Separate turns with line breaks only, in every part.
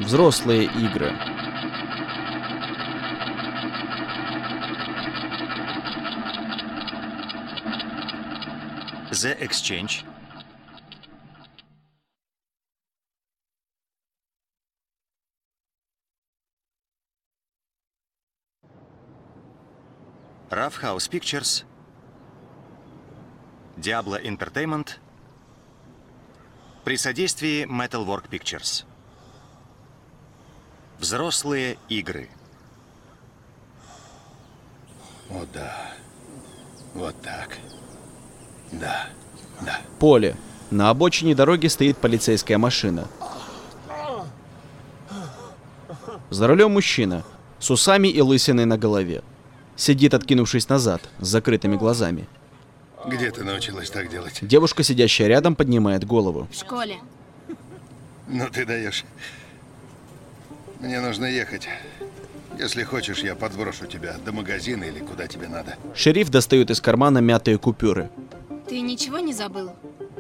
Взрослые игры.
The Exchange. Rough House Pictures. Diablo Entertainment. При содействии Metalwork Pictures. Взрослые игры.
О, да. Вот так. Да.
Поле. На обочине дороги стоит полицейская машина. За рулем мужчина с усами и лысиной на голове. Сидит, откинувшись назад, с закрытыми глазами.
Где ты научилась так делать?
Девушка, сидящая рядом, поднимает голову.
В школе.
Ну ты даешь. Мне нужно ехать. Если хочешь, я подброшу тебя до магазина или куда тебе надо.
Шериф достает из кармана мятые купюры.
Ты ничего не забыл?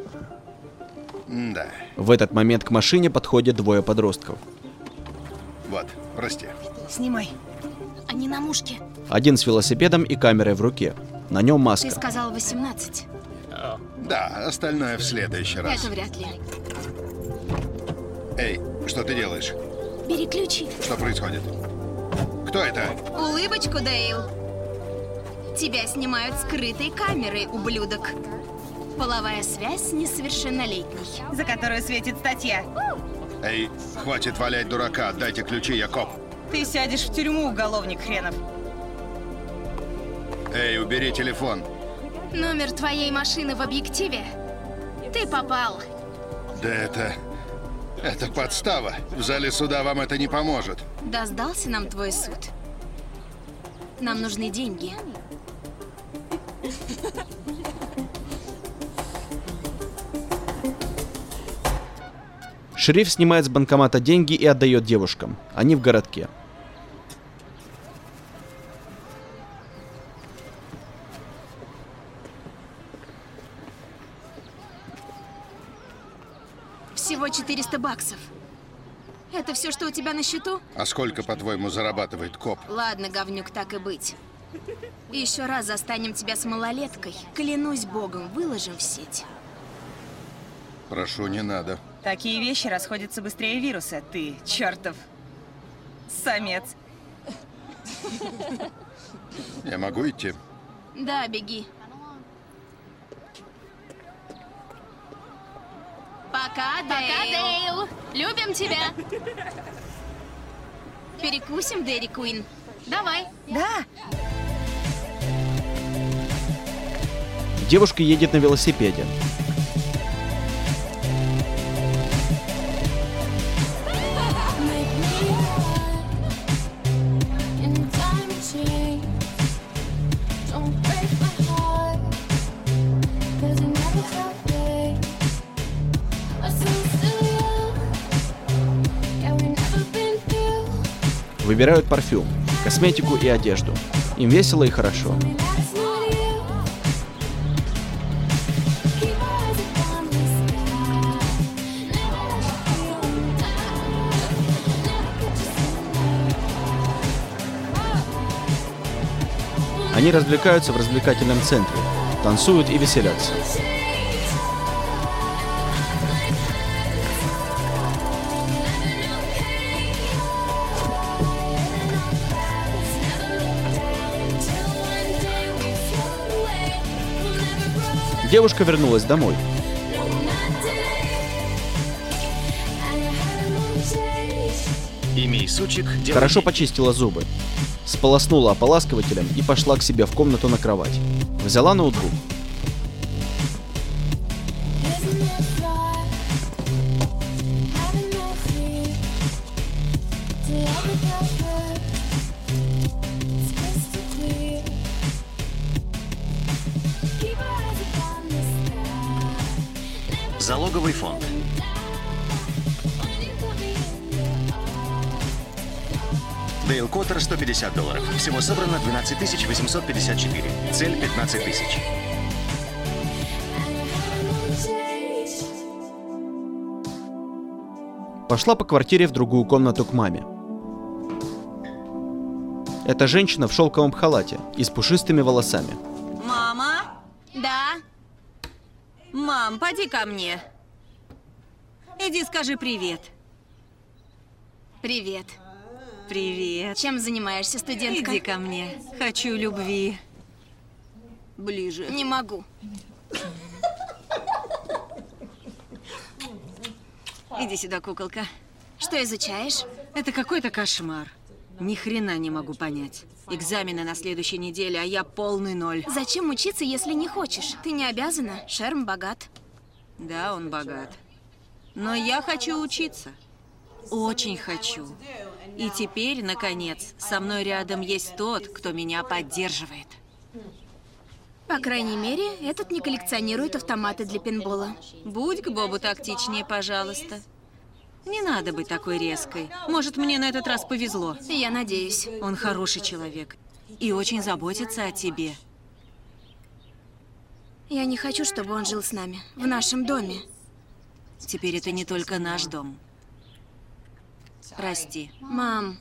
Да.
В этот момент к машине подходят двое подростков.
Вот, прости.
Снимай. Они на мушке.
Один с велосипедом и камерой в руке. На нем
Ты
маска.
сказал 18.
Да, остальное в следующий раз.
Это вряд ли.
Эй, что ты делаешь?
Бери ключи.
Что происходит? Кто это?
Улыбочку, Дейл. Тебя снимают скрытой камерой, ублюдок. Половая связь с несовершеннолетней.
За которую светит статья.
Эй, хватит валять дурака, дайте ключи, я коп.
Ты сядешь в тюрьму, уголовник хренов.
Эй, убери телефон.
Номер твоей машины в объективе. Ты попал.
Да это подстава. В зале суда вам это не поможет.
Да сдался нам твой суд. Нам нужны деньги.
Шериф снимает с банкомата деньги и отдает девушкам. Они в городке.
Всего 400 баксов. Это все, что у тебя на счету?
А сколько, по-твоему, зарабатывает коп?
Ладно, говнюк, так и быть. Еще раз застанем тебя с малолеткой. Клянусь богом, выложим в сеть.
Прошу, не надо.
Такие вещи расходятся быстрее вируса. Ты, чертов самец.
Я могу идти?
Да, беги. Пока, Дейл. Любим тебя. Перекусим, Дэри Куин. Давай.
Да.
Девушка едет на велосипеде. Выбирают парфюм, косметику и одежду. Им весело и хорошо. Они развлекаются в развлекательном центре, танцуют и веселятся. Девушка вернулась домой.
Имей сучек, делай
Хорошо
деньги.
почистила зубы. Сполоснула ополаскивателем и пошла к себе в комнату на кровать. Взяла ноутбук.
Залоговый фонд. Дейл Коттер, $150. Всего собрано 12 854. Цель 15 000.
Пошла по квартире в другую комнату к маме. Это женщина в шелковом халате и с пушистыми волосами.
Мама?
Да?
Мам, поди ко мне. Иди скажи привет.
Привет.
Привет.
Чем занимаешься, студентка?
Иди ко мне. Хочу любви. Ближе.
Не могу.
Иди сюда, куколка.
Что изучаешь?
Это какой-то кошмар. Ни хрена не могу понять. Экзамены на следующей неделе, а я полный ноль.
Зачем учиться, если не хочешь? Ты не обязана. Шерм богат.
Да, он богат. Но я хочу учиться. Очень хочу. И теперь, наконец, со мной рядом есть тот, кто меня поддерживает.
По крайней мере, этот не коллекционирует автоматы для пейнтбола.
Будь к Бобу тактичнее, пожалуйста. Не надо быть такой резкой. Может, мне на этот раз повезло.
Я надеюсь.
Он хороший человек и очень заботится о тебе.
Я не хочу, чтобы он жил с нами, в нашем доме.
Теперь это не только наш дом. Прости.
Мам,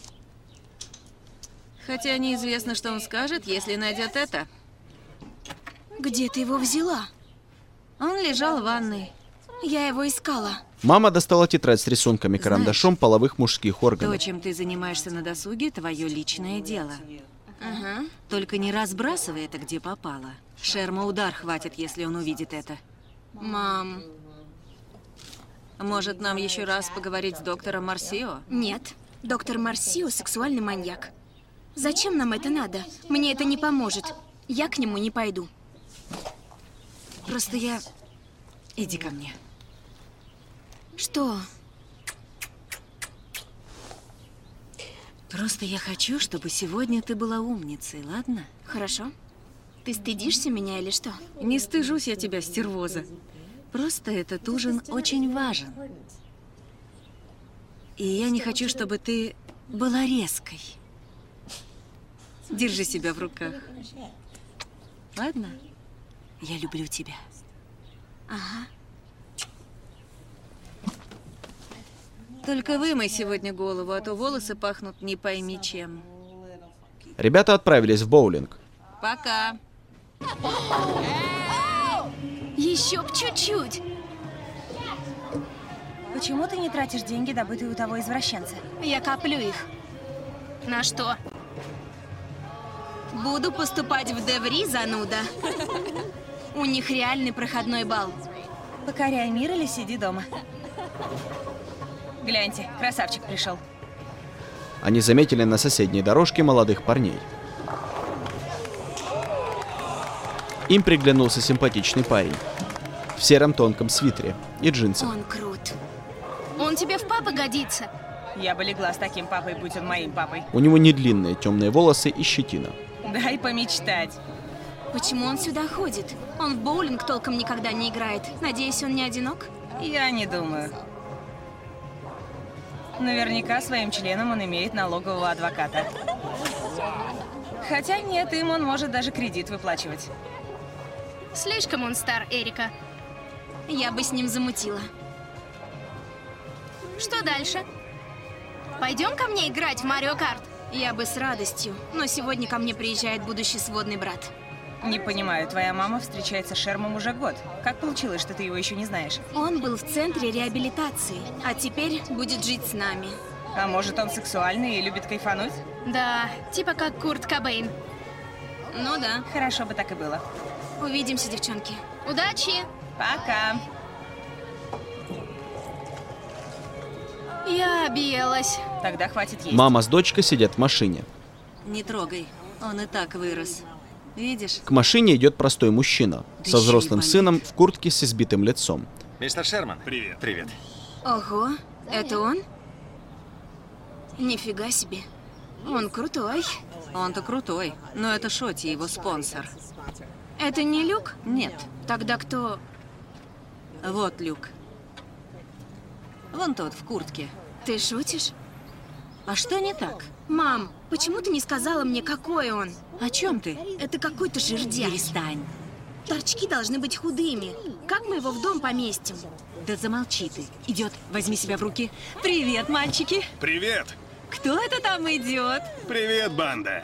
Хотя неизвестно, что он скажет, если найдет это.
где ты его взяла?
Он лежал в ванной.
Я его искала.
Мама достала тетрадь с рисунками карандашом половых мужских
То,
органов.
чем ты занимаешься на досуге, твое личное дело.
Ага.
Только не разбрасывай это, где попало. Шерма удар хватит, если он увидит это.
Мам,
Может, нам еще раз поговорить с доктором Марсио?
нет. Доктор Марсио – сексуальный маньяк. Зачем нам это надо? Мне это не поможет. Я к нему не пойду.
Просто я... Иди ко мне.
Что?
Просто я хочу, чтобы сегодня ты была умницей, ладно?
Хорошо. Ты стыдишься меня или что?
Не стыжусь я тебя, стервоза. Просто этот ужин очень важен. И я не хочу, чтобы ты была резкой. Держи себя в руках. Ладно? Я люблю тебя.
Ага.
Только вымой сегодня голову, а то волосы пахнут не пойми чем.
Ребята отправились в боулинг.
Пока.
Еще б чуть-чуть.
Почему ты не тратишь деньги, добытые у того извращенца?
Я коплю их. На что? Буду поступать в Деври, зануда. У них реальный проходной балл.
Покоряй мир или сиди дома. Гляньте, красавчик пришел.
Они заметили на соседней дорожке молодых парней. Им приглянулся симпатичный парень в сером тонком свитере и джинсах.
Он крут. Он тебе в папы годится.
Я бы легла с таким папой, будь он моим папой.
У него не длинные темные волосы и щетина.
Дай помечтать.
Почему он сюда ходит? Он в боулинг толком никогда не играет. Надеюсь, он не одинок?
Я не думаю. Наверняка своим членом он имеет налогового адвоката. Хотя нет, им он может даже кредит выплачивать.
Слишком он стар, Эрика. Я бы с ним замутила. Что дальше? Пойдем ко мне играть в Марио Карт? Я бы с радостью, но сегодня ко мне приезжает будущий сводный брат.
Не понимаю, твоя мама встречается с Шермом уже год. Как получилось, что ты его еще не знаешь?
Он был в центре реабилитации, а теперь будет жить с нами.
А может, он сексуальный и любит кайфануть?
Да, типа как Курт Кобейн. Ну да.
Хорошо бы так и было.
Увидимся, девчонки. Удачи!
Пока.
Я объелась.
Тогда хватит есть.
Мама с дочкой сидят в машине.
Не трогай. Он и так вырос. Видишь?
К машине идет простой мужчина
Да
со
еще и
взрослым
болит.
сыном в куртке с избитым лицом.
Мистер Шерман. Привет. Привет.
Ого, это он? Нифига себе. Он крутой.
Он-то крутой, но это Шоти, его спонсор.
Это не Люк?
Нет,
Тогда кто?
вот Люк. Вон тот, в куртке.
Ты шутишь?
А что не так?
Мам, почему ты не сказала мне, какой он?
О чем ты?
Это какой-то жердяй.
Перестань.
Торчки должны быть худыми. Как мы его в дом поместим?
Да замолчи ты. Идет, возьми себя в руки. Привет, мальчики.
Привет!
Кто это там идет?
Привет, банда!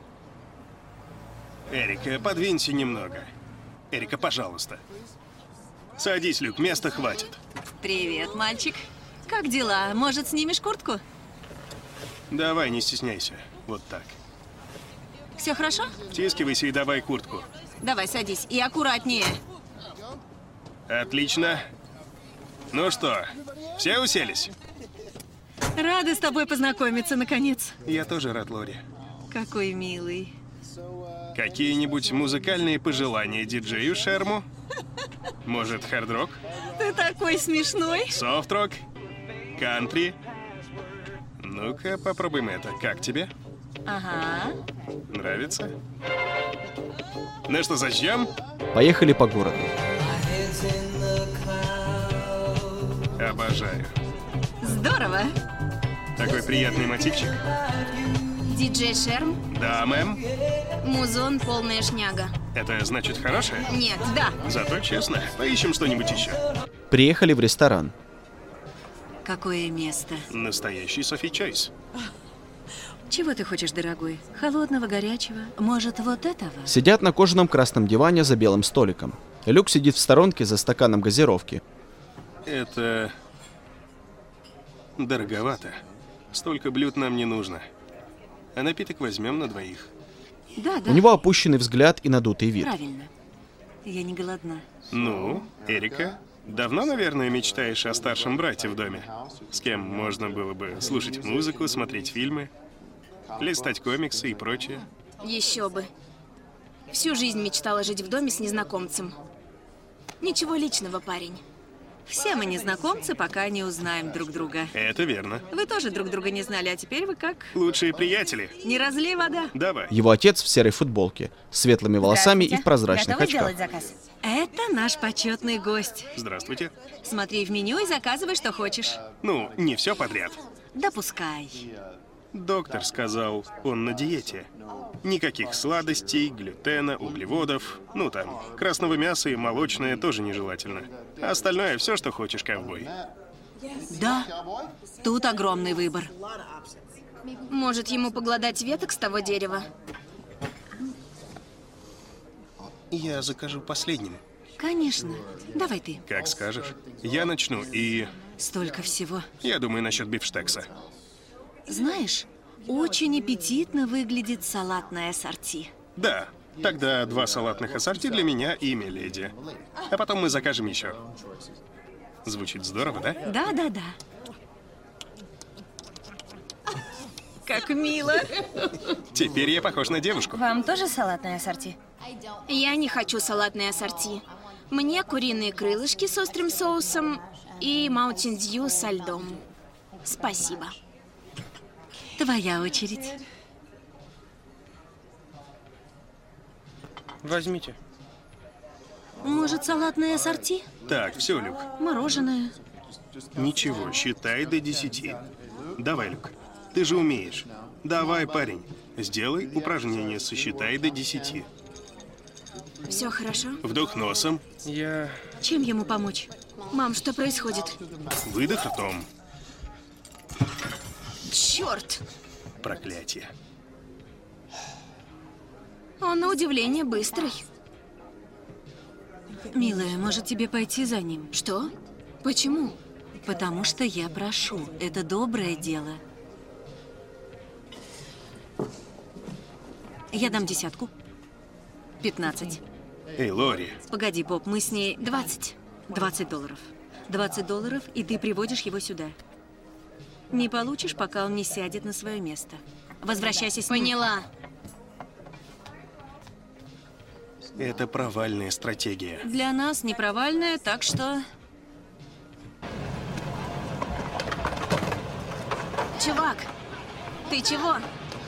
Эрика, подвинься немного. Эрика, пожалуйста. Садись, Люк, места хватит.
Привет, мальчик. Как дела? Может, снимешь куртку?
Давай, не стесняйся. Вот так.
Все хорошо?
Втискивайся и давай куртку.
Давай, садись. И аккуратнее.
Отлично. Ну что, все уселись?
Рада с тобой познакомиться, наконец.
Я тоже рад, Лори.
Какой милый.
Какие-нибудь музыкальные пожелания диджею Шерму? Может, хард-рок?
Ты такой смешной.
Софт-рок? Кантри? Ну-ка, попробуем это. Как тебе?
Ага.
Нравится? Ну что, зачем?
Поехали по городу.
Обожаю.
Здорово.
Такой приятный мотивчик.
Диджей Шерм?
Да, мэм.
Музон полная шняга.
Это значит хорошее?
Нет.
Да.
Зато честно. Поищем что-нибудь еще.
Приехали в ресторан.
Какое место?
Настоящий Софи Чойс.
Чего ты хочешь, дорогой? Холодного, горячего? Может, вот этого?
Сидят на кожаном красном диване за белым столиком. Люк сидит в сторонке за стаканом газировки.
Это... дороговато. Столько блюд нам не нужно. А напиток возьмем на двоих.
Да, да.
У него опущенный взгляд и надутый вид.
Правильно. Я не голодна.
Ну, Эрика, давно, наверное, мечтаешь о старшем брате в доме? С кем можно было бы слушать музыку, смотреть фильмы, листать комиксы и прочее?
Еще бы. Всю жизнь мечтала жить в доме с незнакомцем. Ничего личного, парень.
Все мы незнакомцы, пока не узнаем друг друга.
Это верно.
Вы тоже друг друга не знали, а теперь вы как?
Лучшие приятели.
Не разлей вода.
Давай.
Его отец в серой футболке, с светлыми волосами и в прозрачных
Готовы
очках.
делать заказ?
Это наш почетный гость.
Здравствуйте.
Смотри в меню и заказывай, что хочешь.
Ну, не все подряд.
Допускай.
Доктор сказал, он на диете. Никаких сладостей, глютена, углеводов. Ну там, красного мяса и молочное тоже нежелательно. А остальное все, что хочешь, ковбой.
Да, тут огромный выбор.
Может, ему погладать веток с того дерева?
Я закажу последним.
Конечно. Давай ты.
Как скажешь. Я начну и...
Столько всего.
я думаю насчет бифштекса.
Знаешь, очень аппетитно выглядит салатное ассорти.
Да, тогда 2 салатных ассорти для меня и миледи. А потом мы закажем еще. Звучит здорово, да?
Да, да, да. Как мило.
Теперь я похож на девушку.
Вам тоже салатное ассорти?
Я не хочу салатные ассорти. Мне куриные крылышки с острым соусом и Mountain Dew со льдом. Спасибо.
Твоя очередь.
Возьмите.
Может, салатное ассорти?
Так, все, Люк.
Мороженое.
Ничего, считай до 10. Давай, Люк. Ты же умеешь. Давай, парень. Сделай упражнение сосчитай до 10.
Все хорошо?
Вдох носом,
Я...
Чем ему помочь?
Мам, что происходит?
выдох ртом.
Черт!
Проклятие.
Он на удивление быстрый.
Милая, может тебе пойти за ним?
Что? Почему?
Потому что я прошу. Это доброе дело. Я дам 10. 15.
Эй, Лори,
Погоди, Боб, мы с ней...
$20.
$20. $20, и ты приводишь его сюда. Не получишь, пока он не сядет на свое место. Возвращайся с ним.
Поняла.
это провальная стратегия.
Для нас не провальная, так что...
Чувак, ты чего?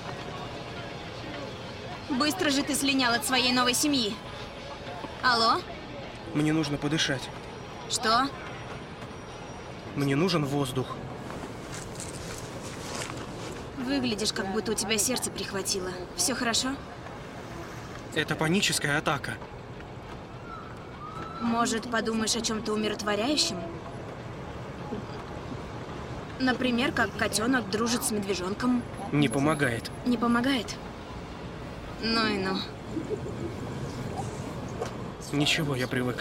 Быстро же ты слинял от своей новой семьи. Алло?
Мне нужно подышать.
Что?
Мне нужен воздух.
Выглядишь, как будто у тебя сердце прихватило. Все хорошо?
Это паническая атака.
Может, подумаешь о чем-то умиротворяющем? Например, как котенок дружит с медвежонком.
Не помогает.
Не помогает? Ну и ну.
Ничего, я привык.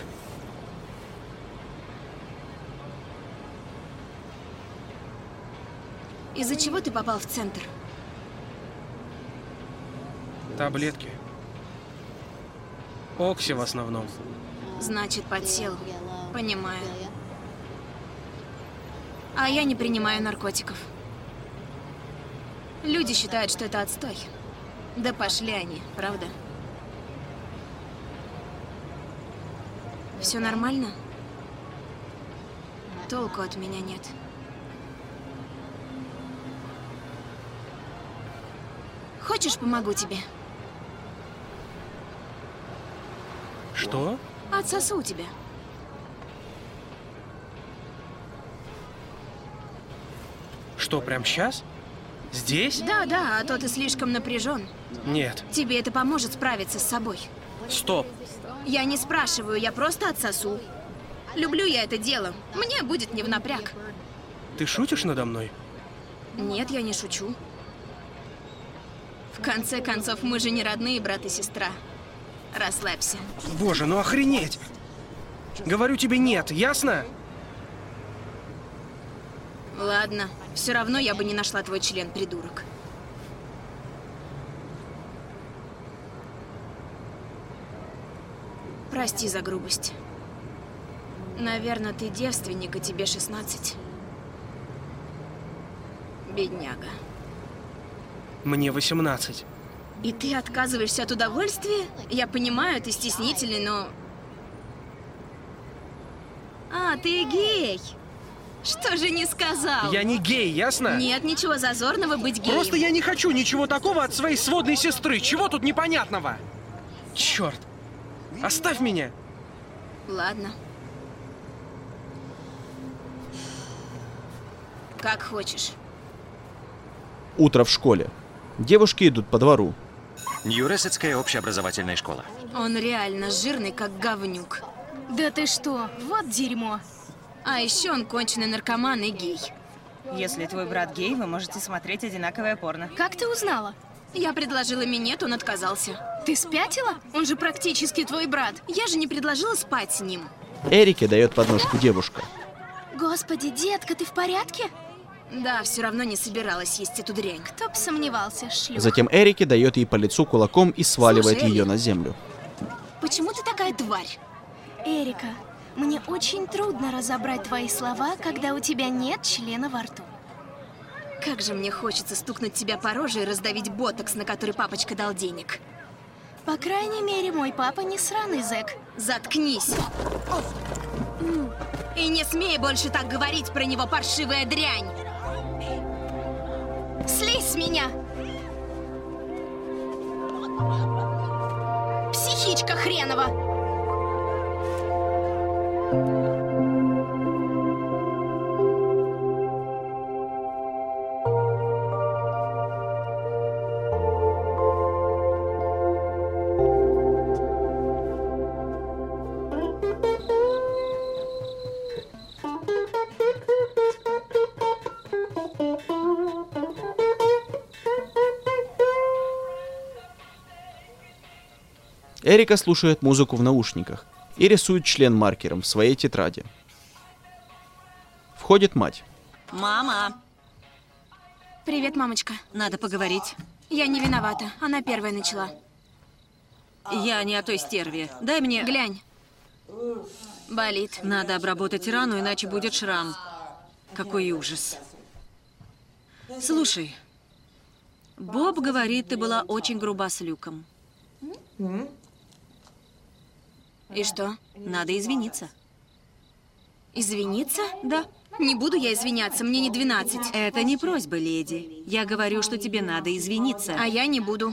Из-за чего ты попал в центр?
Таблетки. Окси в основном.
Значит, подсел. Понимаю. А я не принимаю наркотиков. Люди считают, что это отстой. Да пошли они, правда? Все нормально? Толку от меня нет. Хочешь, помогу тебе?
Что?
Отсосу тебя.
Что, прям сейчас? Здесь?
Да, а то ты слишком напряжен.
Нет.
Тебе это поможет справиться с собой.
Стоп.
Я не спрашиваю, я просто отсосу. Люблю я это дело. Мне будет не в напряг.
Ты шутишь надо мной?
Нет, я не шучу. В конце концов, мы же не родные брат и сестра. Расслабься.
Боже, ну охренеть! Говорю тебе нет, ясно?
Ладно, все равно я бы не нашла твой член, придурок. Прости за грубость. Наверное, ты девственник, и тебе 16. Бедняга.
Мне 18.
И ты отказываешься от удовольствия? Я понимаю, ты стеснительный, но... А, ты гей! Что же не сказал?
Я не гей, ясно?
Нет, ничего зазорного быть геем.
Просто я не хочу ничего такого от своей сводной сестры. Чего тут непонятного? Черт. Оставь меня.
Ладно. Как хочешь.
Утро в школе. Девушки идут по двору.
Нью-Рессетская общеобразовательная школа.
Он реально жирный, как говнюк.
Да ты что? Вот дерьмо.
А еще он конченый наркоман и гей.
Если твой брат гей, вы можете смотреть одинаковое порно.
Как ты узнала?
Я предложила минет, он отказался.
Ты спятила? Он же практически твой брат.
Я же не предложила спать с ним.
Эрике дает подножку девушка.
Господи, детка, ты в порядке?
Да, все равно не собиралась есть эту дрянь.
Кто бы сомневался, шлюха.
Затем Эрике дает ей по лицу кулаком и сваливает
Слушай,
ее
Эри.
на землю.
Почему ты такая тварь?
Эрика, мне очень трудно разобрать твои слова, когда у тебя нет члена во рту.
Как же мне хочется стукнуть тебя по роже и раздавить ботокс, на который папочка дал денег.
По крайней мере, мой папа не сраный зэк.
Заткнись. И не смей больше так говорить про него, паршивая дрянь.
Слезь с меня! Психичка хренова!
Эрика слушает музыку в наушниках и рисует член маркером в своей тетради. Входит мать.
Мама,
Привет, мамочка.
надо поговорить.
Я не виновата. Она первая начала.
Я не о той стерве. Дай мне...
Глянь. Болит.
Надо обработать рану, иначе будет шрам. Какой ужас. Слушай, Боб говорит, ты была очень груба с Люком.
И что?
Надо извиниться.
Извиниться?
Да.
Не буду я извиняться, мне не 12.
Это не просьба, леди. Я говорю, что тебе надо извиниться.
А я не буду.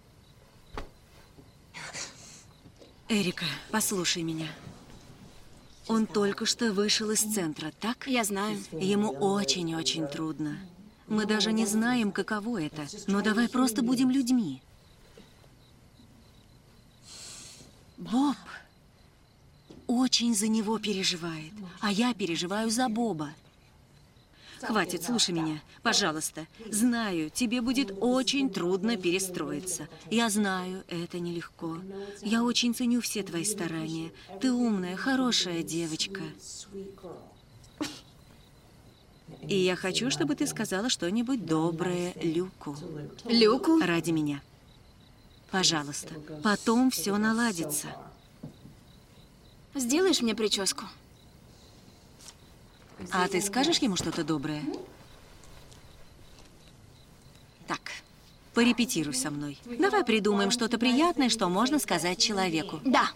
Эрика, послушай меня. Он только что вышел из центра, так?
Я знаю.
Ему очень-очень трудно. Мы даже не знаем, каково это. Но давай просто будем людьми. Боб, очень за него переживает, а я переживаю за Боба. Хватит, слушай меня, пожалуйста. Знаю, тебе будет очень трудно перестроиться. Я знаю, это нелегко. Я очень ценю все твои старания. Ты умная, хорошая девочка. И я хочу, чтобы ты сказала что-нибудь доброе Люку.
Люку?
Ради меня. Пожалуйста. Потом все наладится.
Сделаешь мне прическу?
А ты скажешь ему что-то доброе? Так, порепетируй со мной. Давай придумаем что-то приятное, что можно сказать человеку.
Да.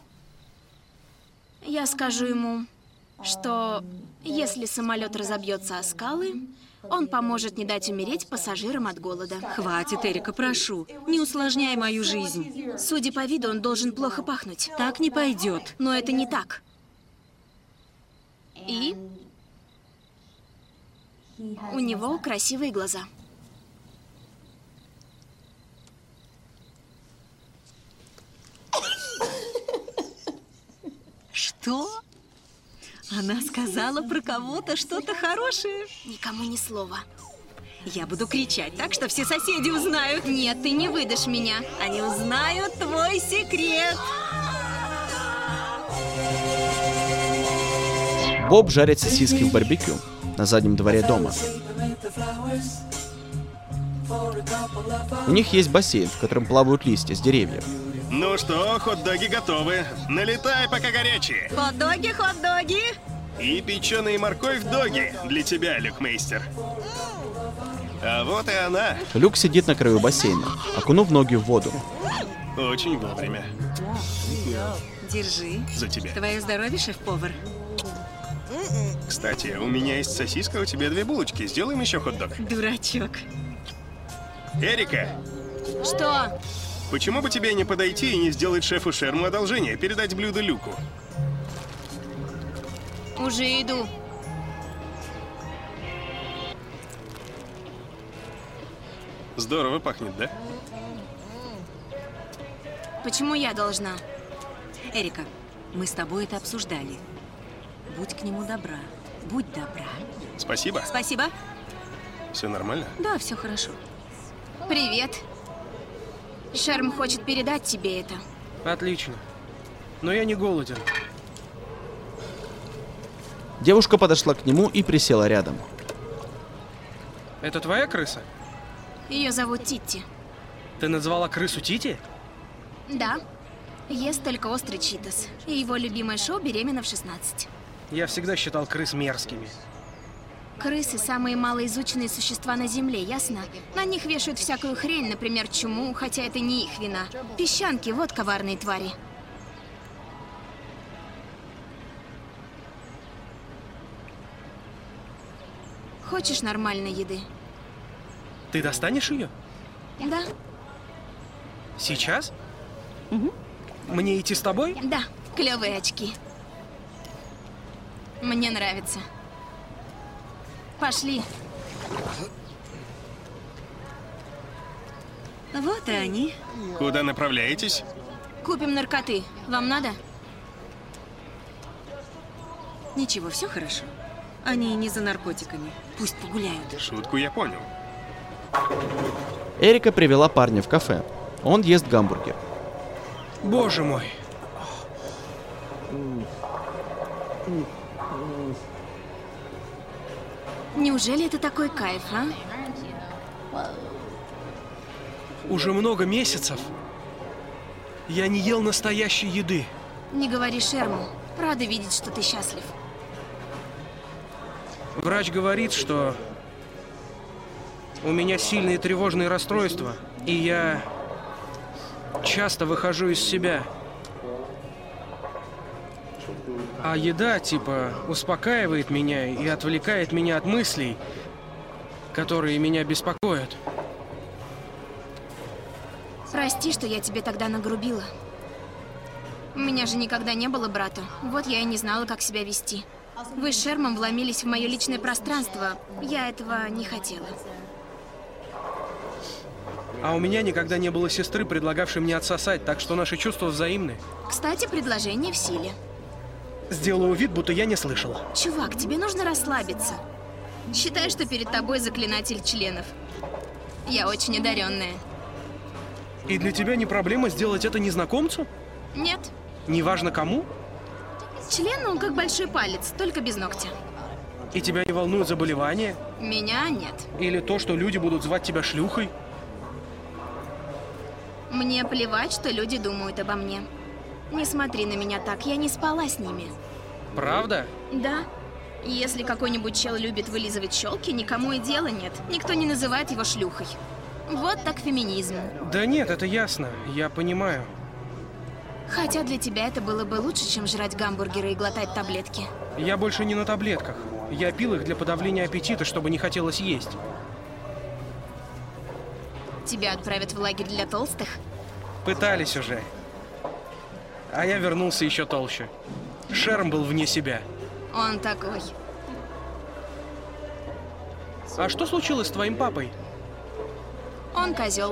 Я скажу ему, что если самолет разобьется о скалы, он поможет не дать умереть пассажирам от голода.
Хватит, Эрика, прошу. Не усложняй мою жизнь.
Судя по виду, он должен плохо пахнуть.
Так не пойдет.
Но это не так. И у него красивые глаза.
Что? Она сказала про кого-то что-то хорошее?
Никому ни слова.
Я буду кричать так, что все соседи узнают.
Нет, ты не выдашь меня.
Они узнают твой секрет.
Боб жарит сосиски в барбекю на заднем дворе дома. У них есть бассейн, в котором плавают листья с деревьев.
Ну что, хот-доги готовы. Налетай, пока горячие.
Хот-доги, хот-доги.
И печеные морковь-доги для тебя, Люкмейстер. А вот и она.
Люк сидит на краю бассейна, окунув ноги в воду.
Очень вовремя.
Держи.
За тебя.
Твое здоровье, шеф-повар.
Кстати, у меня есть сосиска, у тебя 2 булочки. Сделаем еще хот-дог.
Дурачок.
Эрика,
Что?
почему бы тебе не подойти и не сделать шефу Шерму одолжение, передать блюдо Люку?
Уже иду.
Здорово пахнет, да?
Почему я должна?
Эрика, мы с тобой это обсуждали. Будь к нему добра. Будь добра.
Спасибо.
Спасибо.
Все нормально?
Да, все хорошо.
Привет. Шерм хочет передать тебе это.
Отлично. Но я не голоден.
Девушка подошла к нему и присела рядом.
Это твоя крыса?
Ее зовут Титти.
Ты назвала крысу Тити?
Да. Ест только острый читос. И его любимое шоу «Беременна в 16».
Я всегда считал крыс мерзкими.
Крысы – самые малоизученные существа на Земле, ясно? На них вешают всякую хрень, например, чуму, хотя это не их вина. Песчанки – вот коварные твари. Хочешь нормальной еды?
Ты достанешь ее?
Да.
Сейчас? Мне идти с тобой?
Да, клевые очки. Мне нравится. Пошли.
Вот и они.
Куда направляетесь?
Купим наркоты. Вам надо?
Ничего, все хорошо. Они не за наркотиками. Пусть погуляют.
Шутку я понял.
Эрика привела парня в кафе. Он ест гамбургер.
Боже мой.
Неужели это такой кайф, а?
Уже много месяцев я не ел настоящей еды.
Не говори Шерму. Рада видеть, что ты счастлив.
Врач говорит, что у меня сильные тревожные расстройства, и я часто выхожу из себя. А еда, типа, успокаивает меня и отвлекает меня от мыслей, которые меня беспокоят.
Прости, что я тебе тогда нагрубила. У меня же никогда не было брата. Вот я и не знала, как себя вести. Вы с Шермом вломились в мое личное пространство. Я этого не хотела.
А у меня никогда не было сестры, предлагавшей мне отсосать, так что наши чувства взаимны.
Кстати, предложение в силе.
сделаю вид, будто я не слышал.
Чувак, тебе нужно расслабиться. Считай, что перед тобой заклинатель членов. Я очень одаренная.
И для тебя не проблема сделать это незнакомцу?
Нет.
Неважно кому?
Член, он как большой палец, только без ногтя.
И тебя не волнует заболевание?
Меня нет.
Или то, что люди будут звать тебя шлюхой?
Мне плевать, что люди думают обо мне. Не смотри на меня так, я не спала с ними.
Правда?
Да. Если какой-нибудь чел любит вылизывать щелки, никому и дела нет. Никто не называет его шлюхой. Вот так феминизм.
Да нет, это ясно. Я понимаю.
Хотя для тебя это было бы лучше, чем жрать гамбургеры и глотать таблетки.
Я больше не на таблетках. Я пил их для подавления аппетита, чтобы не хотелось есть.
Тебя отправят в лагерь для толстых?
Пытались уже. А я вернулся еще толще. Шерм был вне себя.
Он такой.
А что случилось с твоим папой?
Он козел.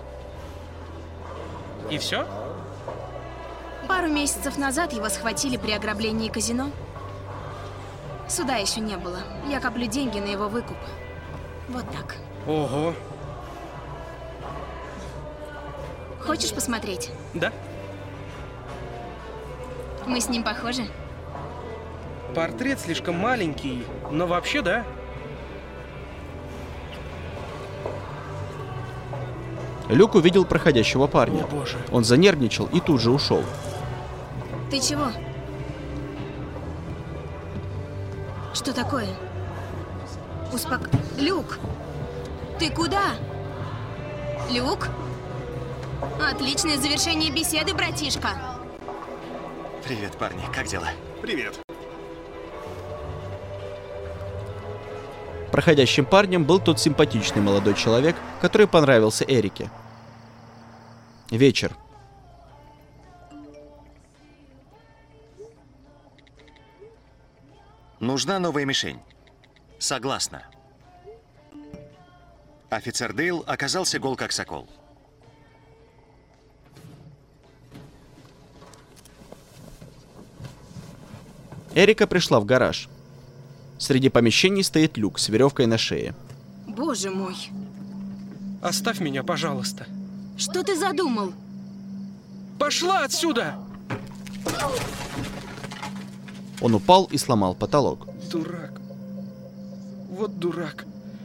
И все?
Пару месяцев назад его схватили при ограблении казино. Суда еще не было. Я коплю деньги на его выкуп. Вот так.
Ого.
Хочешь посмотреть?
Да.
Мы с ним похожи?
Портрет слишком маленький, но вообще да.
Люк увидел проходящего парня.
О, боже.
Он занервничал и тут же ушел.
Ты чего? Что такое? Люк! Ты куда? Люк? Отличное завершение беседы, братишка.
Привет, парни, как дела?
Привет.
Проходящим парнем был тот симпатичный молодой человек, который понравился Эрике. Вечер.
Нужна новая мишень. Согласна. Офицер Дейл оказался гол как сокол.
Эрика пришла в гараж. Среди помещений стоит Люк с веревкой на шее.
Боже мой.
Оставь меня, пожалуйста.
Что ты задумал?
Пошла отсюда!
Он упал и сломал потолок.
Дурак. Вот дурак.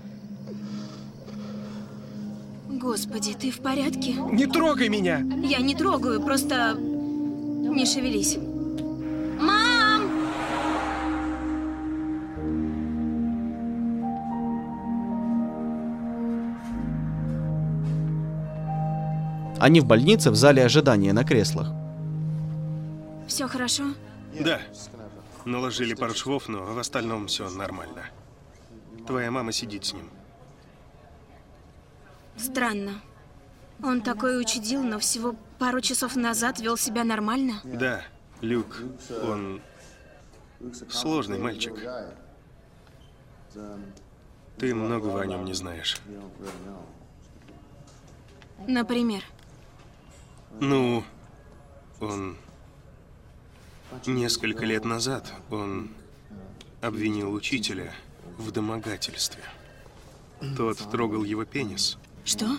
Господи, ты в порядке?
Не трогай меня!
Я не трогаю, просто не шевелись. Мам!
Они в больнице в зале ожидания на креслах.
Все хорошо?
Да. Наложили пару швов, но в остальном все нормально. Твоя мама сидит с ним.
Странно. Он такой учудил, но всего пару часов назад вел себя нормально.
Да, Люк, он сложный мальчик. Ты многого о нем не знаешь.
Например?
Ну, он... Несколько лет назад он обвинил учителя в домогательстве. Тот трогал его пенис.
Что?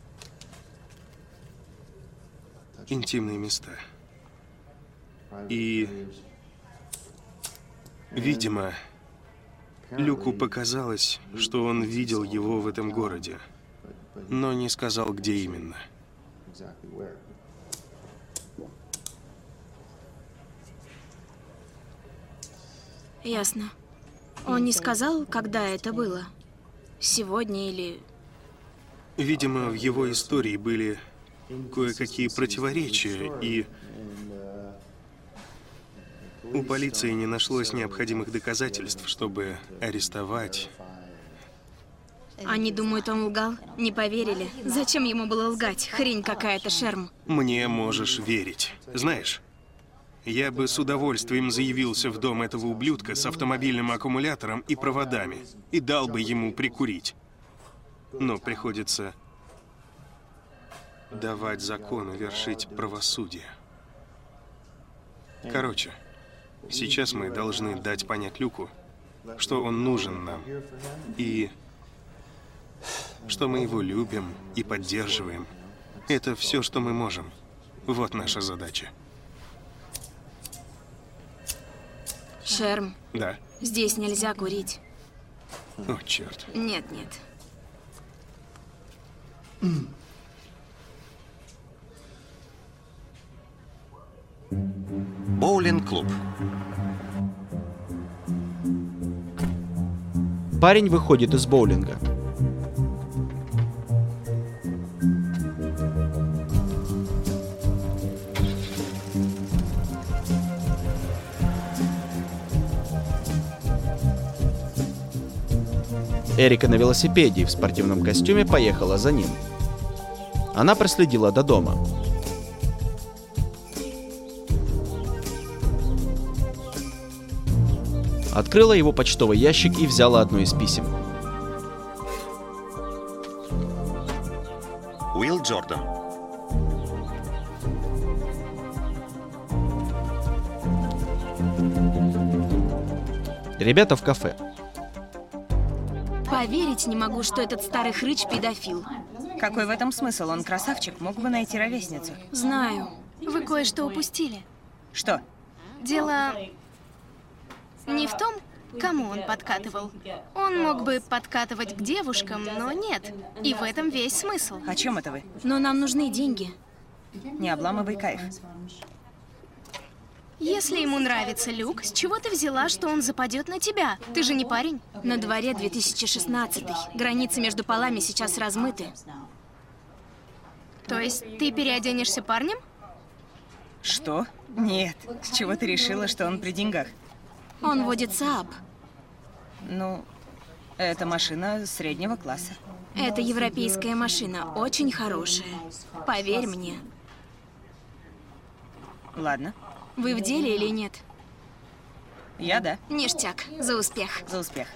Интимные места. И, видимо, Люку показалось, что он видел его в этом городе, но не сказал, где именно.
Ясно. Он не сказал, когда это было? Сегодня или...
Видимо, в его истории были кое-какие противоречия, и у полиции не нашлось необходимых доказательств, чтобы арестовать.
Они думают, он лгал? Не поверили. Зачем ему было лгать? Хрень какая-то, Шерм.
Мне можешь верить. Знаешь, я бы с удовольствием заявился в дом этого ублюдка с автомобильным аккумулятором и проводами и дал бы ему прикурить. Но приходится давать закону вершить правосудие. Короче, Сейчас мы должны дать понять Люку, что он нужен нам. И что мы его любим и поддерживаем. Это все, что мы можем. Вот наша задача.
Шерм,
Да.
здесь нельзя курить.
О, черт.
Нет, нет.
Боулинг-клуб.
Парень выходит из боулинга. Эрика на велосипеде и в спортивном костюме поехала за ним. Она проследила до дома. Открыла его почтовый ящик и взяла одно из писем.
Уилл Джордан.
Ребята в кафе.
Поверить не могу, что этот старый хрыч педофил.
Какой в этом смысл? Он красавчик, мог бы найти ровесницу.
Знаю.
Вы кое-что упустили.
Что?
Дело не в том, кому он подкатывал. Он мог бы подкатывать к девушкам, но нет. И в этом весь смысл.
О чем это вы?
Но нам нужны деньги.
Не обламывай кайф.
Если ему нравится Люк, с чего ты взяла, что он западет на тебя? Ты же не парень.
На дворе 2016. Границы между полами сейчас размыты.
То есть ты переоденешься парнем?
Что? Нет. С чего ты решила, что он при деньгах?
Он водит Saab.
Ну, это машина среднего класса.
Это европейская машина, очень хорошая. Поверь мне.
Ладно.
Вы в деле или нет?
Я да.
Ништяк. За успех.
За успех.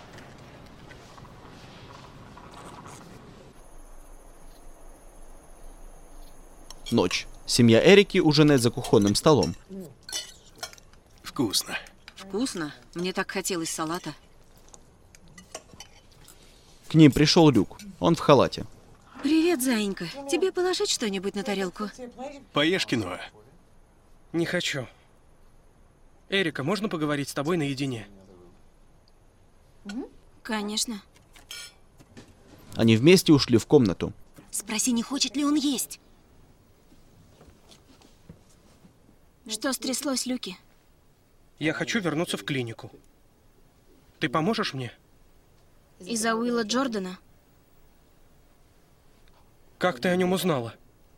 Ночь. Семья Эрики ужинает за кухонным столом.
Вкусно.
Вкусно. Мне так хотелось салата.
К ним пришел Люк. Он в халате.
Привет, зайенька. Тебе положить что-нибудь на тарелку?
Поешь кино.
Не хочу. Эрика, можно поговорить с тобой наедине?
Конечно.
Они вместе ушли в комнату.
Спроси, не хочет ли он есть.
Что стряслось, Люки?
Я хочу вернуться в клинику. Ты поможешь мне?
Из-за Уилла Джордана?
Как ты о нем узнала?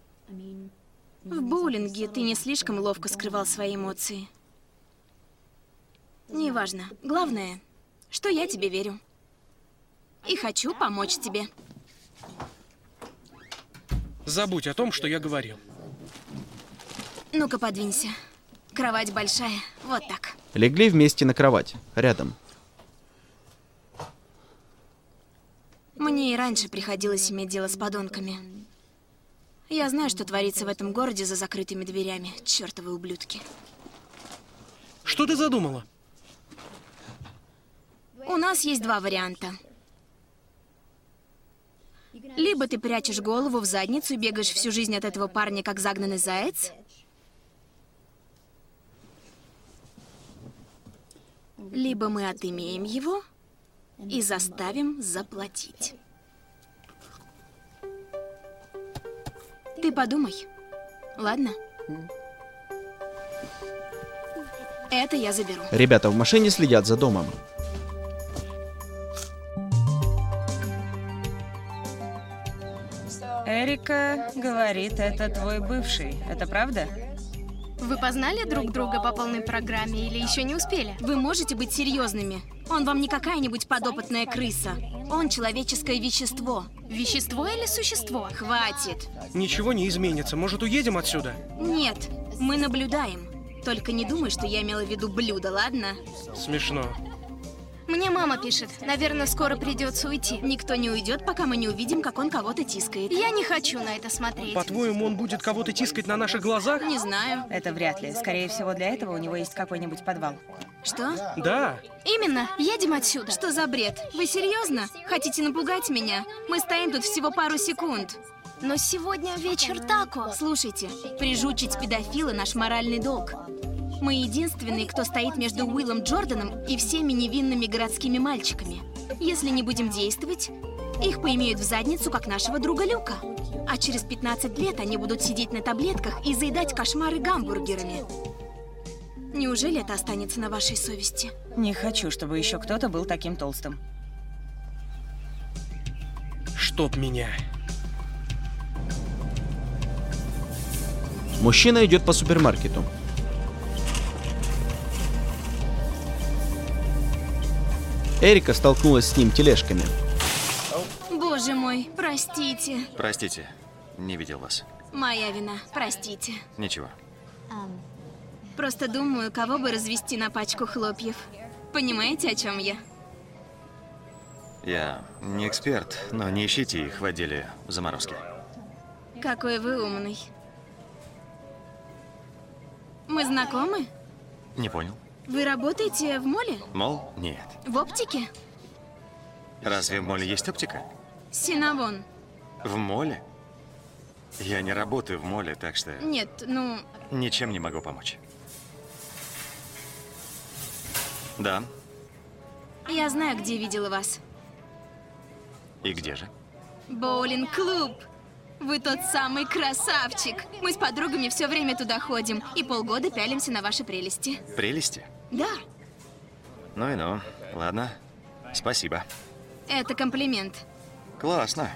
В боулинге ты не слишком ловко скрывал свои эмоции. Неважно. Главное, что я тебе верю. И хочу помочь тебе.
Забудь о том, что я говорил.
Ну-ка, подвинься. Кровать большая. Вот так.
Легли вместе на кровать, рядом.
Мне и раньше приходилось иметь дело с подонками. Я знаю, что творится в этом городе за закрытыми дверями. Чёртовы ублюдки.
Что ты задумала?
У нас есть два варианта. Либо ты прячешь голову в задницу и бегаешь всю жизнь от этого парня, как загнанный заяц. Либо мы отымеем его и заставим заплатить. Ты подумай. Ладно? Это я заберу.
Ребята в машине следят за домом.
Эрика говорит, это твой бывший. Это правда?
Вы познали друг друга по полной программе или еще не успели?
Вы можете быть серьезными. Он вам не какая-нибудь подопытная крыса. Он человеческое вещество.
Вещество или существо?
Хватит.
Ничего не изменится. Может, уедем отсюда?
Нет, мы наблюдаем. Только не думай, что я имела в виду блюдо, ладно?
Смешно.
Мне мама пишет. Наверное, скоро придется уйти.
Никто не уйдет, пока мы не увидим, как он кого-то тискает.
Я не хочу на это смотреть.
По-твоему, он будет кого-то тискать на наших глазах?
Не знаю.
Это вряд ли. Скорее всего, для этого у него есть какой-нибудь подвал.
Что?
Да.
Именно. Едем отсюда.
Что за бред? Вы серьезно? Хотите напугать меня? Мы стоим тут всего пару секунд.
Но сегодня вечер тако.
Слушайте, прижучить педофила — наш моральный долг. Мы единственные, кто стоит между Уиллом Джорданом и всеми невинными городскими мальчиками. Если не будем действовать, их поимеют в задницу, как нашего друга Люка. А через 15 лет они будут сидеть на таблетках и заедать кошмары гамбургерами. Неужели это останется на вашей совести?
Не хочу, чтобы еще кто-то был таким толстым.
Чтоб меня.
Мужчина идет по супермаркету. Эрика столкнулась с ним тележками.
Боже мой, простите.
Простите, не видел вас.
Моя вина, простите.
Ничего.
Просто думаю, кого бы развести на пачку хлопьев. Понимаете, о чем я?
Я не эксперт, но не ищите их в отделе заморозки.
Какой вы умный. Мы знакомы?
Не понял.
Вы работаете в моле?
Мол, нет.
В оптике?
Разве в моле есть оптика?
Синнабон.
В моле? Я не работаю в моле, так что
Нет, ну...
ничем не могу помочь. Да.
Я знаю, где видела вас.
И где же?
Боулинг-клуб. Вы тот самый красавчик. Мы с подругами все время туда ходим и полгода пялимся на ваши прелести.
Прелести?
Да,
Ну и ну. Ладно. Спасибо.
это комплимент.
Классно.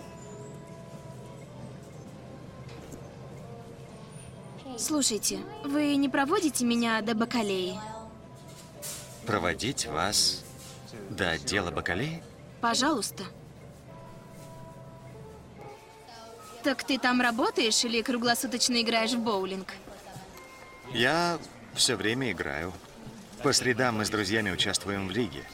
Слушайте, вы не проводите меня до Бакалеи?
Проводить вас до отдела бакалеи?
Пожалуйста. Так ты там работаешь или круглосуточно играешь в боулинг?
Я все время играю. По средам мы с друзьями участвуем в лиге.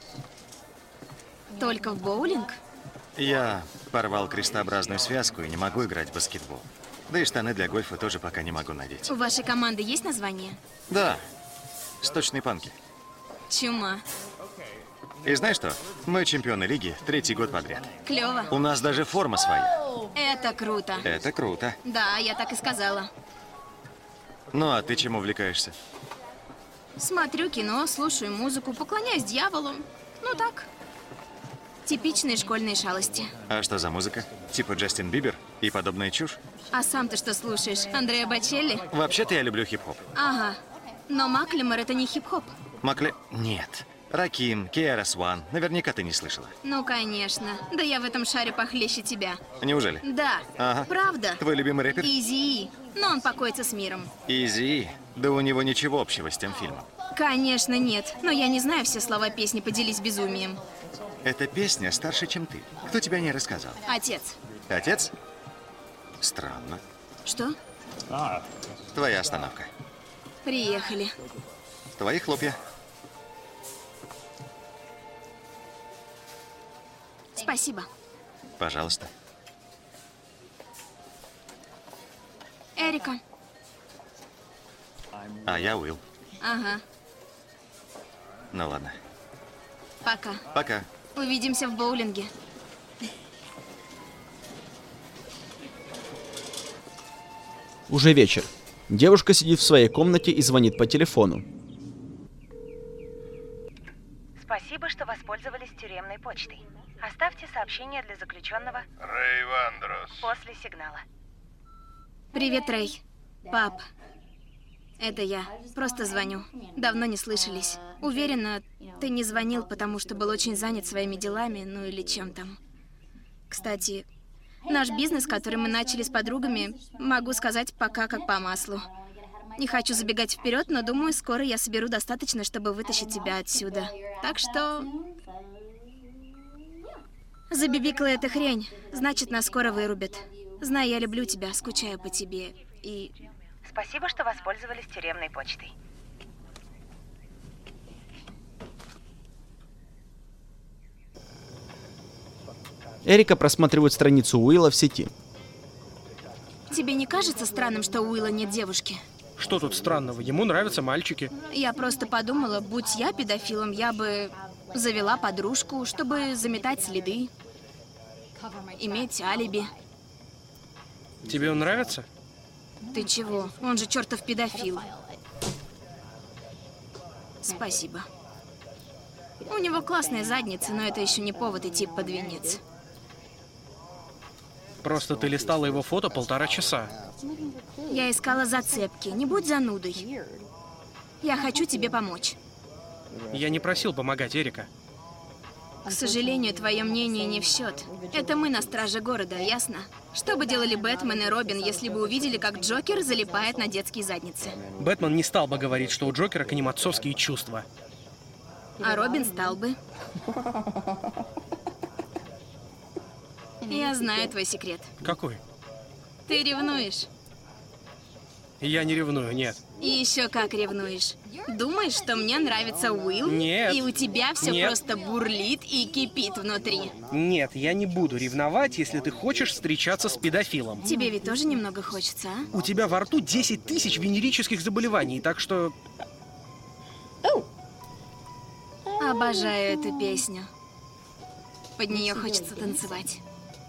Только в боулинг?
Я порвал крестообразную связку и не могу играть в баскетбол. Да и штаны для гольфа тоже пока не могу надеть.
У вашей команды есть название?
Да, сточные панки.
Чума.
И знаешь что? Мы чемпионы лиги 3-й год подряд.
Клево.
У нас даже форма своя.
Это круто.
Это круто.
Да, я так и сказала.
Ну а ты чем увлекаешься?
Смотрю кино, слушаю музыку, поклоняюсь дьяволу. Ну так. Типичные школьные шалости.
А что за музыка? Типа Джастин Бибер и подобная чушь?
А сам ты что слушаешь? Андреа Бочелли?
Вообще-то я люблю хип-хоп.
Ага. Но Маклемор — это не хип-хоп.
Нет. Раким, KRS-One. Наверняка ты не слышала.
Ну, конечно. Да я в этом шаре похлеще тебя.
Неужели?
Да.
Ага.
Правда.
Твой любимый рэпер?
Изи. Но он покоится с миром.
Изи. Да у него ничего общего с тем фильмом.
Конечно, нет. Но я не знаю все слова песни «Поделись безумием».
Эта песня старше, чем ты. Кто тебе о ней рассказал?
Отец.
Отец? Странно.
Что?
Твоя остановка.
Приехали.
Твои хлопья.
Спасибо.
Пожалуйста.
Эрика.
А я Уилл.
Ага.
Ну ладно.
Пока.
Пока.
Увидимся в боулинге.
Уже вечер. Девушка сидит в своей комнате и звонит по телефону.
Спасибо, что воспользовались тюремной почтой. Оставьте сообщение для заключенного
Рэй Вандрос.
после сигнала.
Привет, Рэй. Пап. Это я. Просто звоню. Давно не слышались. Уверена, ты не звонил, потому что был очень занят своими делами, ну или чем там. Кстати, наш бизнес, который мы начали с подругами, могу сказать, пока как по маслу. Не хочу забегать вперед, но думаю, скоро я соберу достаточно, чтобы вытащить тебя отсюда. Так что... Забибикала эта хрень. Значит, нас скоро вырубят. Знаю, я люблю тебя, скучаю по тебе. И...
Спасибо, что воспользовались тюремной почтой.
Эрика просматривает страницу Уилла в сети.
Тебе не кажется странным, что у Уилла нет девушки?
Что тут странного? Ему нравятся мальчики.
Я просто подумала, будь я педофилом, я бы завела подружку, чтобы заметать следы, иметь алиби.
Тебе он нравится?
Ты чего? Он же чертов педофил. Спасибо. У него классная задница, но это еще не повод идти под венец.
Просто ты листала его фото 1,5 часа.
Я искала зацепки. Не будь занудой. Я хочу тебе помочь.
Я не просил помогать, Эрика.
К сожалению, твое мнение не в счет. Это мы на страже города, ясно? Что бы делали Бэтмен и Робин, если бы увидели, как Джокер залипает на детские задницы?
Бэтмен не стал бы говорить, что у Джокера к ним отцовские чувства.
А Робин стал бы. Я знаю твой секрет.
Какой?
Ты ревнуешь.
Я не ревную, нет.
И еще как ревнуешь. Думаешь, что мне нравится Уилл?
Нет.
И у тебя все
Нет.
просто бурлит и кипит внутри.
Нет, я не буду ревновать, если ты хочешь встречаться с педофилом.
Тебе ведь тоже немного хочется, а?
У тебя во рту 10 000 венерических заболеваний, так что...
Обожаю эту песню. Под нее хочется танцевать.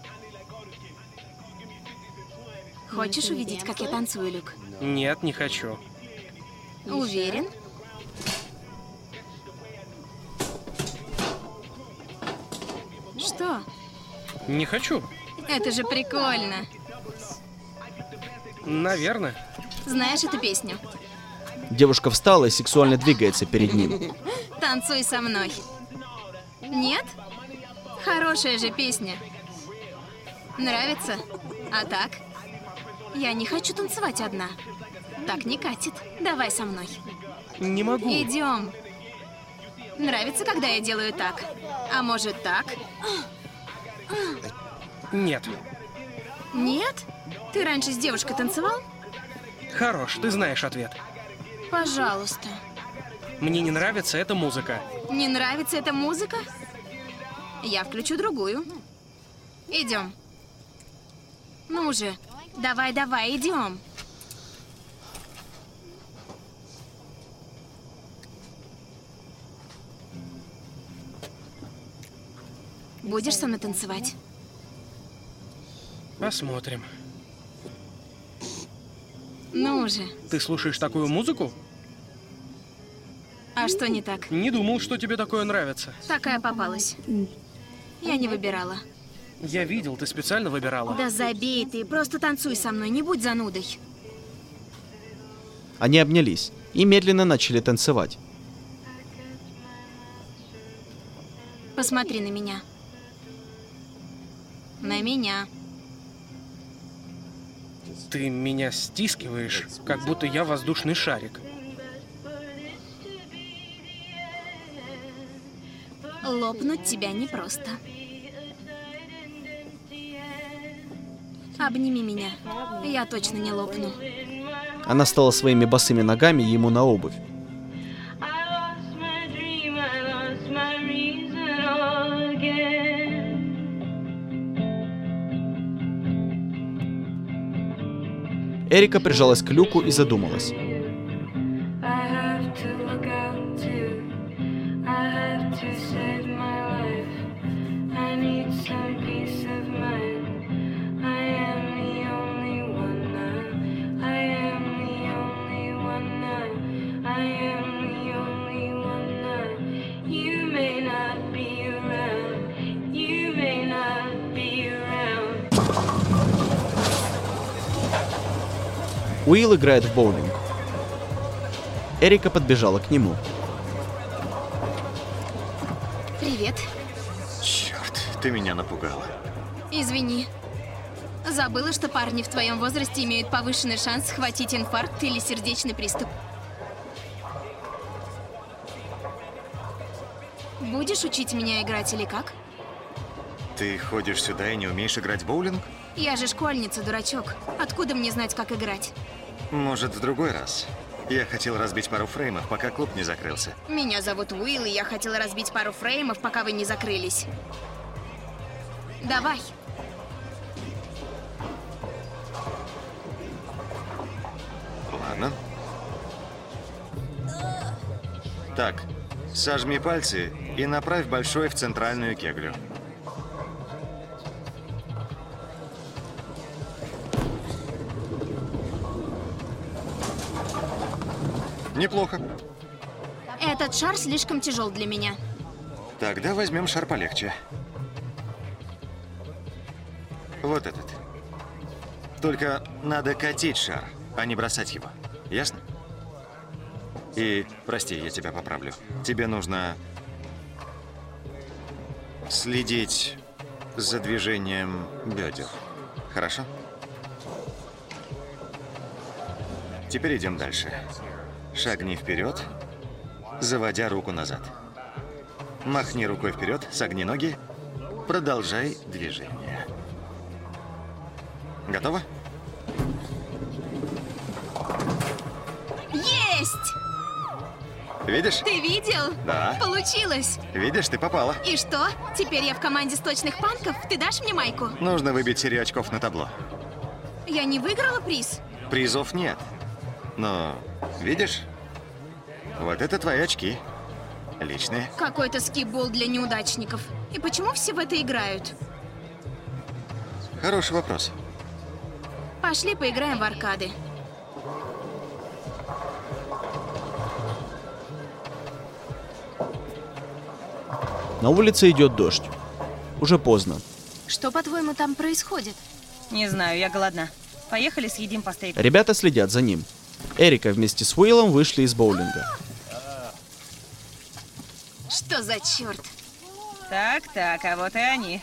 Хочешь увидеть, как я танцую, Люк?
Нет, не хочу.
Уверен? Что?
Не хочу.
Это же прикольно.
Наверное.
Знаешь эту песню?
Девушка встала и сексуально двигается перед ним.
Танцуй со мной. Нет? Хорошая же песня. Нравится? А так? Я не хочу танцевать одна. Так не катит. Давай со мной.
Не могу.
Идем. Нравится, когда я делаю так? А может так?
Нет.
Нет? Ты раньше с девушкой танцевал?
Хорош, ты знаешь ответ.
Пожалуйста.
Мне не нравится эта музыка.
Не нравится эта музыка? Я включу другую. Идем. Ну же. Давай, давай, идем. Будешь со мной танцевать?
Посмотрим.
Ну же.
Ты слушаешь такую музыку?
А что не так?
Не думал, что тебе такое нравится.
Такая попалась. Я не выбирала.
Я видел, ты специально выбирала.
Да забей ты, просто танцуй со мной, не будь занудой.
Они обнялись и медленно начали танцевать.
Посмотри на меня. На меня.
Ты меня стискиваешь, как будто я воздушный шарик.
Лопнуть тебя непросто. Обними меня. Я точно не лопну.
Она стала своими босыми ногами ему на обувь. Эрика прижалась к Люку и задумалась. Уилл играет в боулинг. Эрика подбежала к нему.
Привет.
Черт, ты меня напугала.
Извини. Забыла, что парни в твоем возрасте имеют повышенный шанс схватить инфаркт или сердечный приступ. Будешь учить меня играть или как?
Ты ходишь сюда и не умеешь играть в боулинг?
Я же школьница, дурачок. Откуда мне знать, как играть?
Может, в другой раз. Я хотел разбить пару фреймов, пока клуб не закрылся.
Меня зовут Уилл, и я хотела разбить пару фреймов, пока вы не закрылись. Давай.
Ладно. Так, сожми пальцы и направь большой в центральную кеглю. Неплохо.
Этот шар слишком тяжел для меня.
Тогда возьмем шар полегче. Вот этот. Только надо катить шар, а не бросать его. Ясно? И, прости, я тебя поправлю. Тебе нужно следить за движением бедер. Хорошо? Теперь идем дальше. Шагни вперед, заводя руку назад. Махни рукой вперед, согни ноги. Продолжай движение. Готово?
Есть!
Видишь?
Ты видел?
Да.
Получилось.
Видишь, ты попала.
И что? Теперь я в команде сточных панков? Ты дашь мне майку?
Нужно выбить серию очков на табло.
Я не выиграла приз?
Призов нет. Но, видишь? Вот это твои очки. Личные.
Какой-то скиббол для неудачников. И почему все в это играют?
Хороший вопрос.
Пошли поиграем в аркады.
На улице идет дождь. Уже поздно.
Что, по-твоему, там происходит?
Не знаю, я голодна. Поехали, съедим по стейку.
Ребята следят за ним. Эрика вместе с Уиллом вышли из боулинга.
Что за черт?
Так, а вот и они.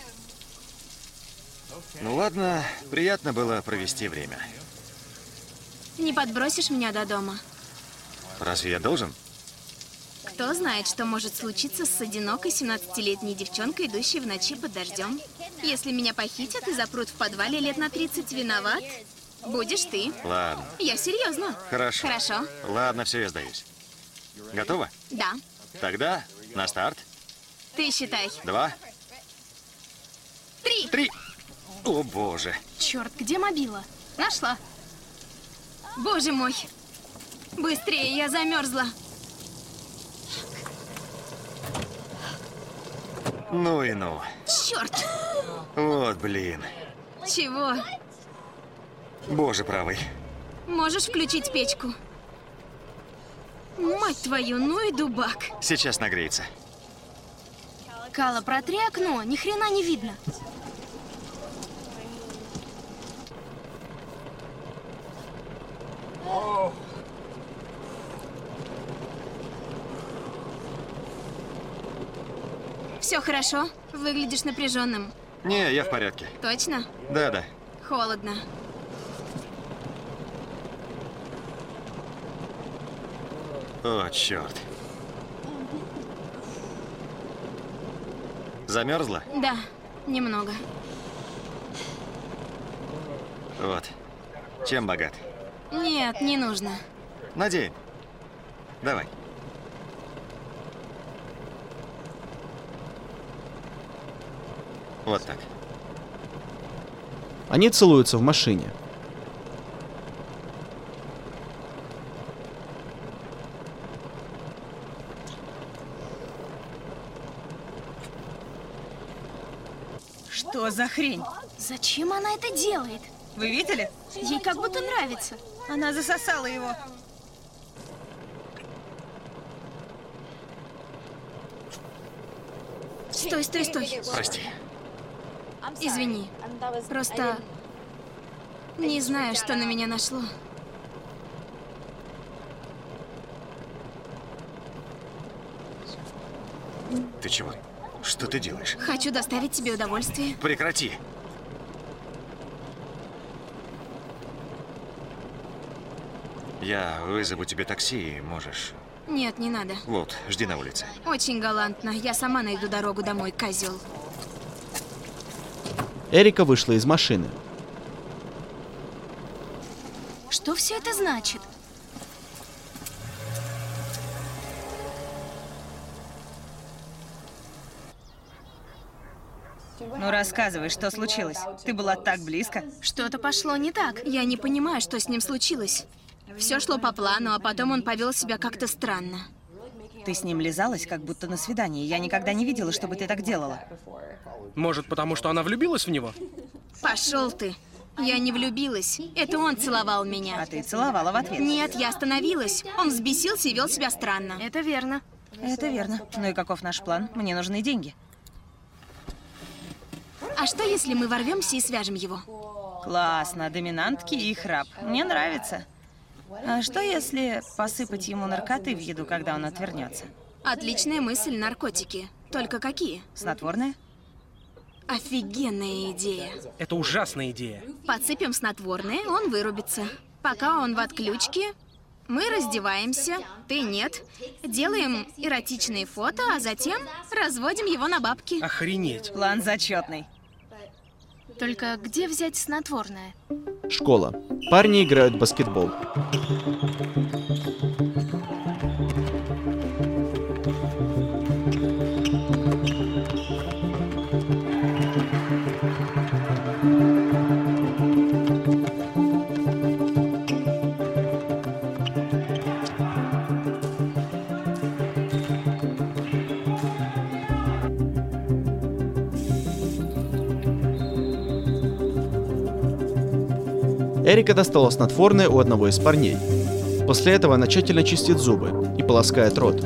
Ну ладно, приятно было провести время.
Не подбросишь меня до дома?
Разве я должен?
Кто знает, что может случиться с одинокой 17-летней девчонкой, идущей в ночи под дождем. Если меня похитят и запрут в подвале лет на 30, виноват будешь ты.
Ладно.
Я серьезно.
Хорошо.
Хорошо.
Ладно, все, я сдаюсь. Готово?
Да.
Тогда на старт.
Ты считай.
2,
3.
3. О, боже.
Черт, где мобила? Нашла.
Боже мой. Быстрее, я замерзла.
Ну и ну.
Черт.
Вот, блин.
Чего?
Боже правый.
Можешь включить печку? Мать твою, ну и дубак.
Сейчас нагреется.
Кала, протри окно, ни хрена не видно.
Все хорошо? Выглядишь напряженным.
Не, я в порядке.
Точно?
Да.
Холодно.
О, черт. Замерзла?
Да, немного.
Вот. Чем богат?
Нет, не нужно.
Надень. Давай. Вот так.
Они целуются в машине.
Что за хрень?
Зачем она это делает?
Вы видели?
Ей как будто нравится.
Она засосала его.
Стой.
Прости.
Извини. Просто не знаю, что на меня нашло.
Ты чего? Что ты делаешь?
Хочу доставить тебе удовольствие.
Прекрати. Я вызову тебе такси, и можешь...
Нет, не надо.
Вот, жди на улице.
Очень галантно. Я сама найду дорогу домой, козел.
Эрика вышла из машины.
Что все это значит?
Ну рассказывай, что случилось? Ты была так близко.
Что-то пошло не так.
Я не понимаю, что с ним случилось. Все шло по плану, а потом он повел себя как-то странно.
Ты с ним лизалась, как будто на свидании. Я никогда не видела, чтобы ты так делала.
Может, потому что она влюбилась в него?
Пошел ты. Я не влюбилась. Это он целовал меня.
А ты целовала в ответ.
Нет, я остановилась. Он взбесился и вел себя странно.
Это верно.
Это верно. Ну и каков наш план? Мне нужны деньги.
А что, если мы ворвемся и свяжем его?
Классно. Доминантки и храп. Мне нравится. А что, если посыпать ему наркоты в еду, когда он отвернется?
Отличная мысль, наркотики. Только какие?
Снотворное?
Офигенная идея.
Это ужасная идея.
Подсыпем снотворное, он вырубится. Пока он в отключке, мы раздеваемся, ты нет. Делаем эротичные фото, а затем разводим его на бабки.
Охренеть.
План зачетный.
Только где взять снотворное?
Школа. Парни играют в баскетбол. Эрика достала снотворное у одного из парней. После этого она тщательно чистит зубы и полоскает рот.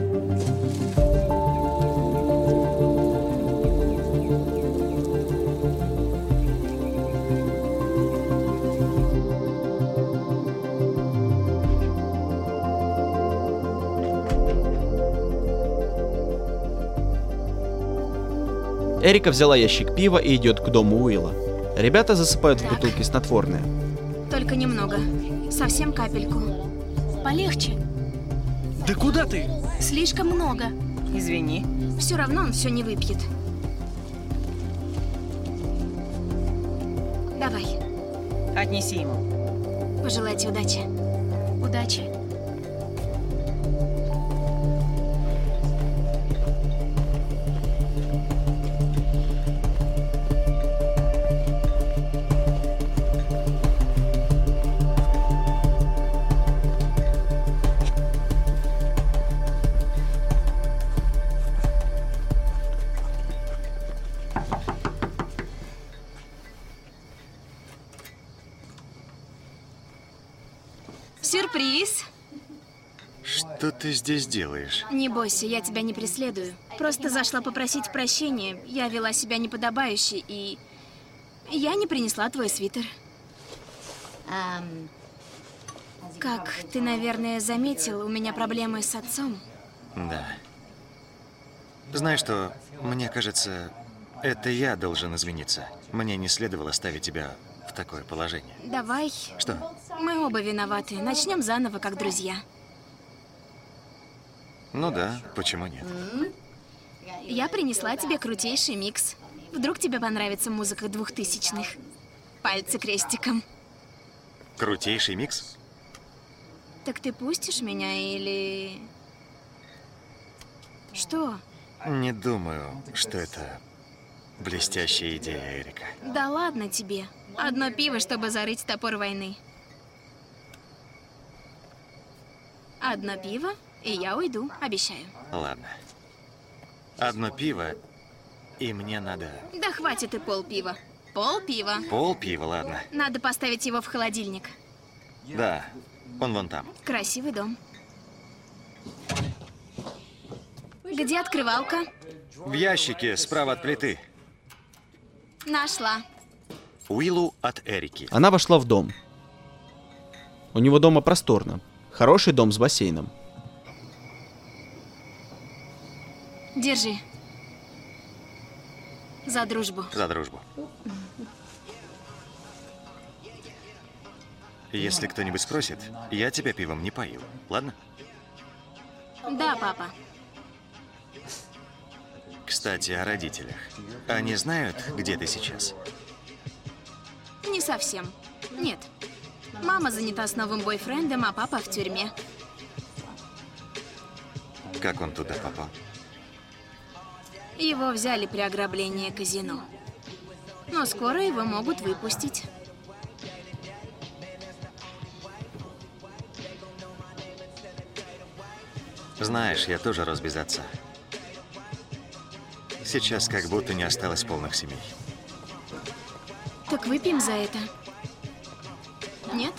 Эрика взяла ящик пива и идет к дому Уилла. Ребята засыпают в бутылки снотворное.
Только немного. Совсем капельку.
Полегче.
Да куда ты?
Слишком много.
Извини.
Все равно он все не выпьет. Давай,
Отнеси ему.
пожелайте удачи.
Удачи.
Сюрприз!
Что ты здесь делаешь?
Не бойся, я тебя не преследую. Просто зашла попросить прощения. Я вела себя неподобающе, и я не принесла твой свитер. Как ты, наверное, заметил, у меня проблемы с отцом.
Да. Знаешь что, мне кажется, это я должен извиниться. Мне не следовало ставить тебя в такое положение.
Давай.
Что?
Мы оба виноваты. Начнем заново, как друзья.
Ну да, почему нет?
Я принесла тебе крутейший микс. Вдруг тебе понравится музыка 2000-х. Пальцы крестиком.
Крутейший микс?
Так ты пустишь меня или... Что?
Не думаю, что это блестящая идея, Эрика.
Да ладно тебе. Одно пиво, чтобы зарыть топор войны. Одно пиво, и я уйду, обещаю.
Ладно. Одно пиво, и мне надо...
Да хватит и полпива. Полпива.
Полпива, ладно.
Надо поставить его в холодильник.
Да, он вон там.
Красивый дом. Где открывалка?
В ящике, справа от плиты.
Нашла.
Уиллу от Эрики.
Она вошла в дом. У него дома просторно. Хороший дом с бассейном.
Держи. За дружбу.
За дружбу. Если кто-нибудь спросит, я тебя пивом не поил, ладно?
Да, папа.
Кстати, о родителях. Они знают, где ты сейчас?
Не совсем. Нет. Мама занята с новым бойфрендом, а папа в тюрьме.
Как он туда попал?
Его взяли при ограблении казино. Но скоро его могут выпустить.
Знаешь, я тоже рос без отца. Сейчас как будто не осталось полных семей.
Так выпьем за это. Нет?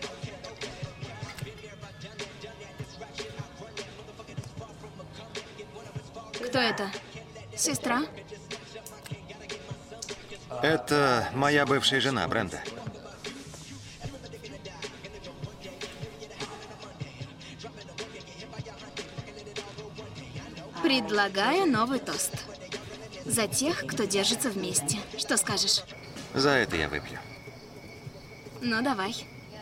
Кто это? Сестра?
Это моя бывшая жена, Бренда.
Предлагаю новый тост. За тех, кто держится вместе. Что скажешь?
За это я выпью.
Ну, давай.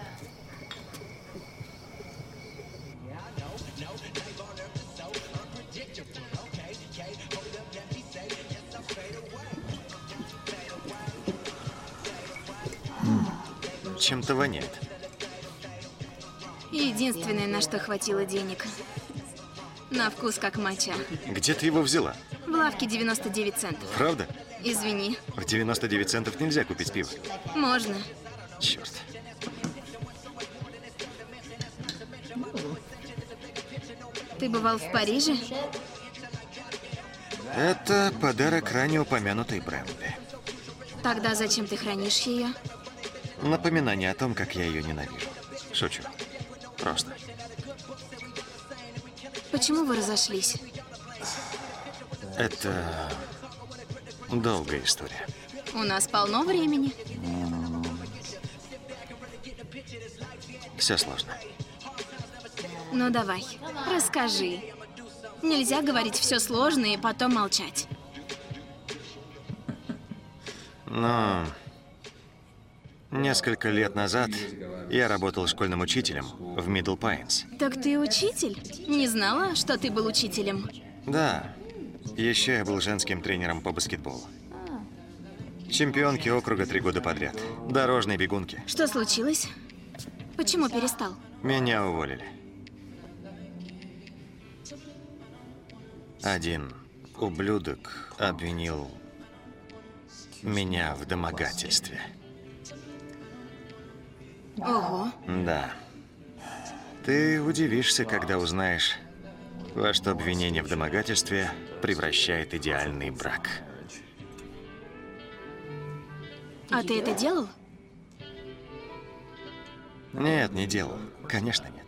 Чем-то воняет.
Единственное, на что хватило денег. На вкус как матча.
Где ты его взяла?
В лавке 99 центов.
Правда?
Извини.
В 99 центов нельзя купить пиво.
Можно.
Черт.
Ты бывал в Париже?
Это подарок ранее упомянутой Бренды.
Тогда зачем ты хранишь ее?
Напоминание о том, как я ее ненавижу. Шучу. Просто.
Почему вы разошлись?
Это долгая история.
У нас полно времени.
Все сложно.
Ну давай, расскажи. Нельзя говорить все сложно и потом молчать.
Но несколько лет назад я работал школьным учителем в Мидл Пайнс.
Так ты учитель? Не знала, что ты был учителем.
Да. Еще я был женским тренером по баскетболу. Чемпионки округа 3 года подряд. Дорожной бегунки.
Что случилось? Почему перестал?
Меня уволили. Один ублюдок обвинил меня в домогательстве.
Ого.
Да. Ты удивишься, когда узнаешь, во что обвинение в домогательстве превращает идеальный брак.
А ты это делал?
Нет, не делал. Конечно, нет.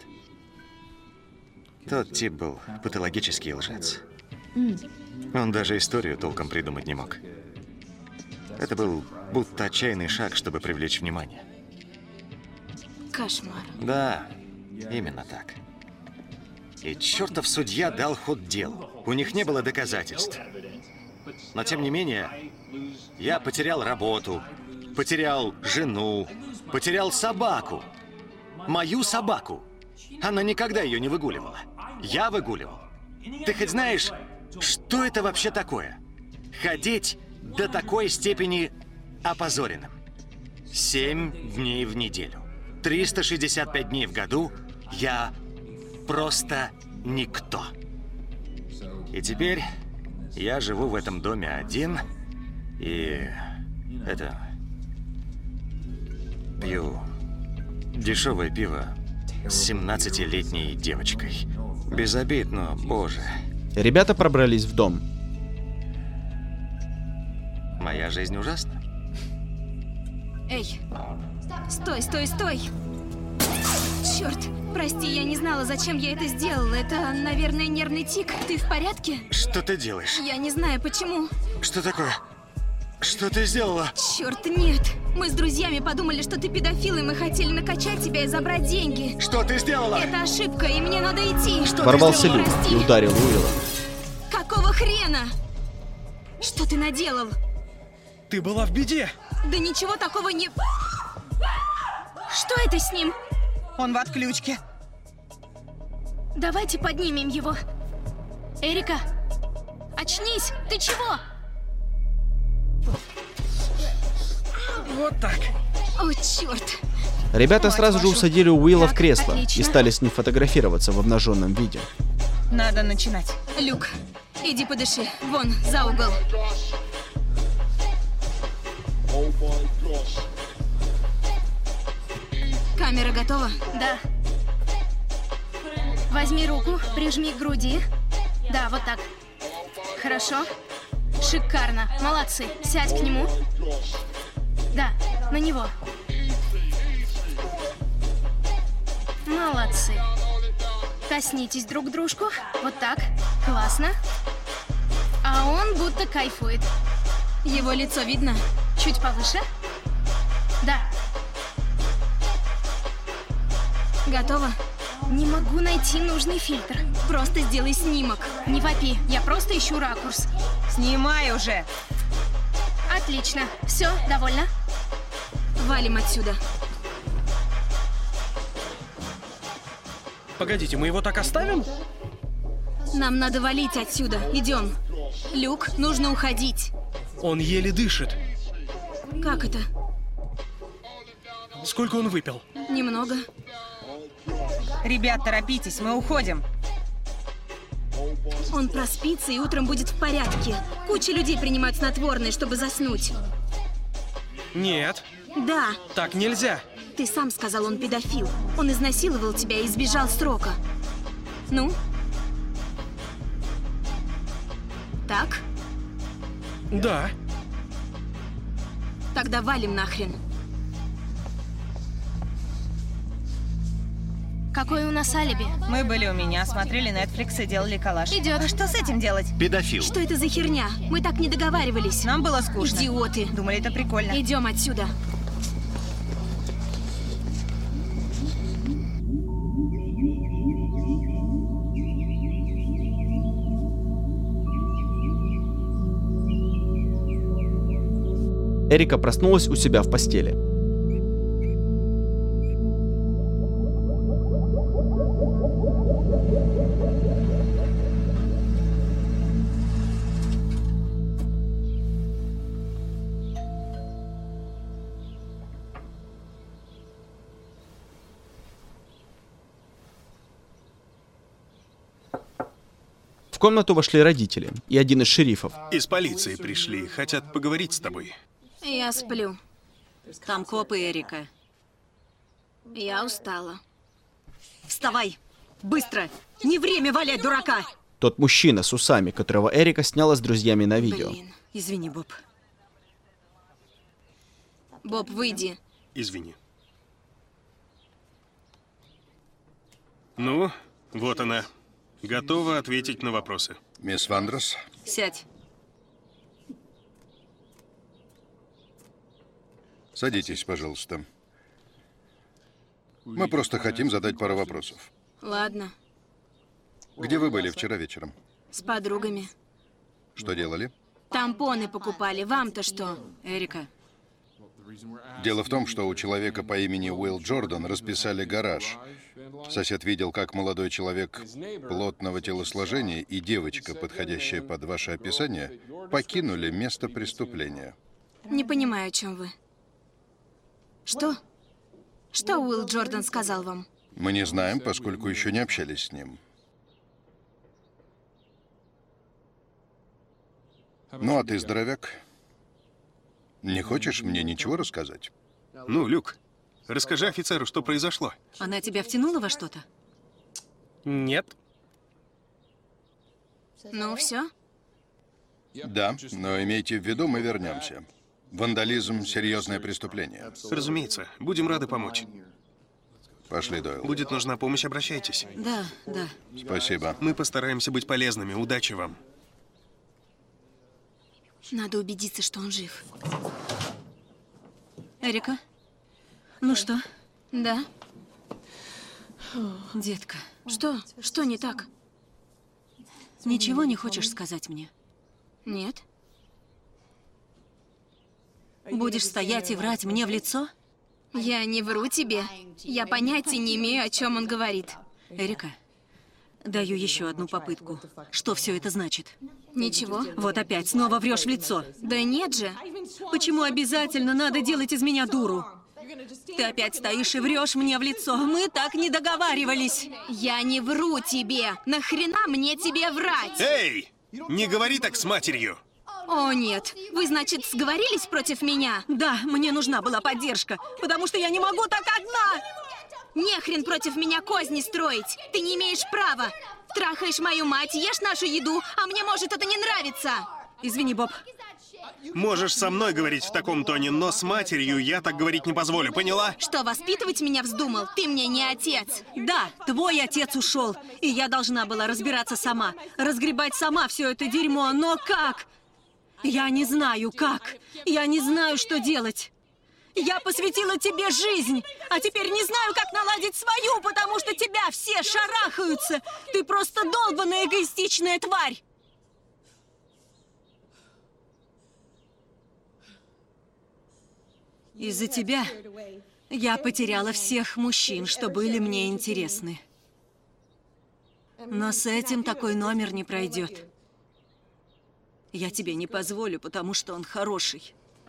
Тот тип был патологический лжец. Он даже историю толком придумать не мог. Это был будто отчаянный шаг, чтобы привлечь внимание.
Кошмар.
Да, именно так. И чертов судья дал ход делу. У них не было доказательств. Но тем не менее, я потерял работу, потерял жену, потерял собаку. Мою собаку. Она никогда ее не выгуливала. Я выгуливал. Ты хоть знаешь, что это вообще такое? Ходить до такой степени опозоренным. 7 дней в неделю. 365 дней в году я просто никто. И теперь я живу в этом доме один и пью дешевое пиво с 17-летней девочкой. Без обид, но, боже.
Ребята пробрались в дом.
Моя жизнь ужасна.
Эй, стой, стой, стой! Черт, прости, я не знала, зачем я это сделала. Это, наверное, нервный тик. Ты в порядке?
Что ты делаешь?
Я не знаю, почему.
Что такое? Что ты сделала?
Черт, нет. Мы с друзьями подумали, что ты педофил, и мы хотели накачать тебя и забрать деньги.
Что ты сделала?
Это ошибка, и мне надо идти.
Что
Ворвался Люк
Прости.
и ударил Уилла.
Какого хрена? Что ты наделал?
Ты была в беде.
Да ничего такого не... Что это с ним?
Он в отключке.
Давайте поднимем его. Эрика, очнись! Ты чего?
Вот так.
О, черт.
Ребята сразу же усадили Уилла в
Так,
кресло
отлично.
и стали с ним фотографироваться в обнаженном виде.
Надо начинать.
Люк, иди подыши. Вон, за угол. готова?
Да. Возьми руку, прижми к груди. Да, вот так. Хорошо. Шикарно. Молодцы. Сядь к нему. Да, на него. Молодцы. Коснитесь друг дружку. Вот так. Классно. А он будто кайфует.
Его лицо видно?
Чуть повыше. Да.
Готово?
Не могу найти нужный фильтр.
Просто сделай снимок.
Не вопи, я просто ищу ракурс.
Снимай уже.
Отлично. Все, довольно?
Валим отсюда.
Погодите, мы его так оставим?
Нам надо валить отсюда. Идем. Люк, нужно уходить.
Он еле дышит.
Как это?
Сколько он выпил?
Немного.
Ребят, торопитесь, мы уходим.
Он проспится и утром будет в порядке. Куча людей принимают снотворные, чтобы заснуть.
Нет,
Да,
так нельзя.
ты сам сказал, он педофил. Он изнасиловал тебя и избежал срока. Ну? Так?
Да.
Тогда валим нахрен.
Какое у нас алиби?
Мы были у меня, смотрели Netflix и делали коллаж.
Идет.
А что с этим делать?
Педофил.
Что это за херня? Мы так не договаривались.
Нам было скучно.
Идиоты.
Думали, это прикольно.
Идем отсюда.
Эрика проснулась у себя в постели. В комнату вошли родители и один из шерифов.
Из полиции пришли, хотят поговорить с тобой.
Я сплю.
Там копы, Эрика.
Я устала.
Вставай! Быстро! Не время валять дурака!
Тот мужчина с усами, которого Эрика сняла с друзьями на видео.
Блин.
Извини, Боб.
Боб, выйди.
Извини. Ну, вот она. Готова ответить на вопросы.
Мисс Вандрос,
Сядь.
садитесь, пожалуйста. Мы просто хотим задать пару вопросов.
Ладно.
Где вы были вчера вечером?
С подругами.
Что делали?
Тампоны покупали. Вам-то что?
Эрика.
Дело в том, что у человека по имени Уилл Джордан расписали гараж. Сосед видел, как молодой человек плотного телосложения и девочка, подходящая под ваше описание, покинули место преступления.
Не понимаю, о чем вы. Что? Что Уилл Джордан сказал вам?
Мы не знаем, поскольку еще не общались с ним. Ну, а ты, здоровяк, не хочешь мне ничего рассказать?
Ну, Люк, расскажи офицеру, что произошло.
Она тебя втянула во что-то?
Нет.
Ну, все?
Да, но имейте в виду, мы вернемся. Вандализм — серьезное преступление.
Разумеется, будем рады помочь.
Пошли, Дойл.
Будет нужна помощь, обращайтесь.
Да, да.
Спасибо.
Мы постараемся быть полезными. Удачи вам.
Надо убедиться, что он жив.
Эрика? Ну что,
Да?
детка,
Что? Что не так?
ничего не хочешь сказать мне?
Нет?
Будешь стоять и врать мне в лицо?
Я не вру тебе. Я понятия не имею, о чем он говорит.
Эрика, даю еще одну попытку. Что все это значит?
Ничего?
Вот опять, снова врешь в лицо.
Да нет же.
Почему обязательно надо делать из меня дуру? Ты опять стоишь и врешь мне в лицо. Мы так не договаривались.
Я не вру тебе. Нахрена мне тебе врать?
Эй! Не говори так с матерью!
О, нет. Вы, значит, сговорились против меня?
Да, мне нужна была поддержка, потому что я не могу так одна.
Не хрен против меня козни строить. Ты не имеешь права. Трахаешь мою мать, ешь нашу еду, а мне может это не нравится.
Извини, Боб.
Можешь со мной говорить в таком тоне, но с матерью я так говорить не позволю, поняла?
Что, воспитывать меня вздумал? Ты мне не отец.
Да, твой отец ушел, и я должна была разбираться сама, разгребать сама все это дерьмо, но как? Я не знаю, как. Я не знаю, что делать. Я посвятила тебе жизнь, а теперь не знаю, как наладить свою, потому что тебя все шарахаются. Ты просто долбаная эгоистичная тварь. Из-за тебя я потеряла всех мужчин, что были мне интересны. Но с этим такой номер не пройдет. Я тебе не позволю, потому что он хороший.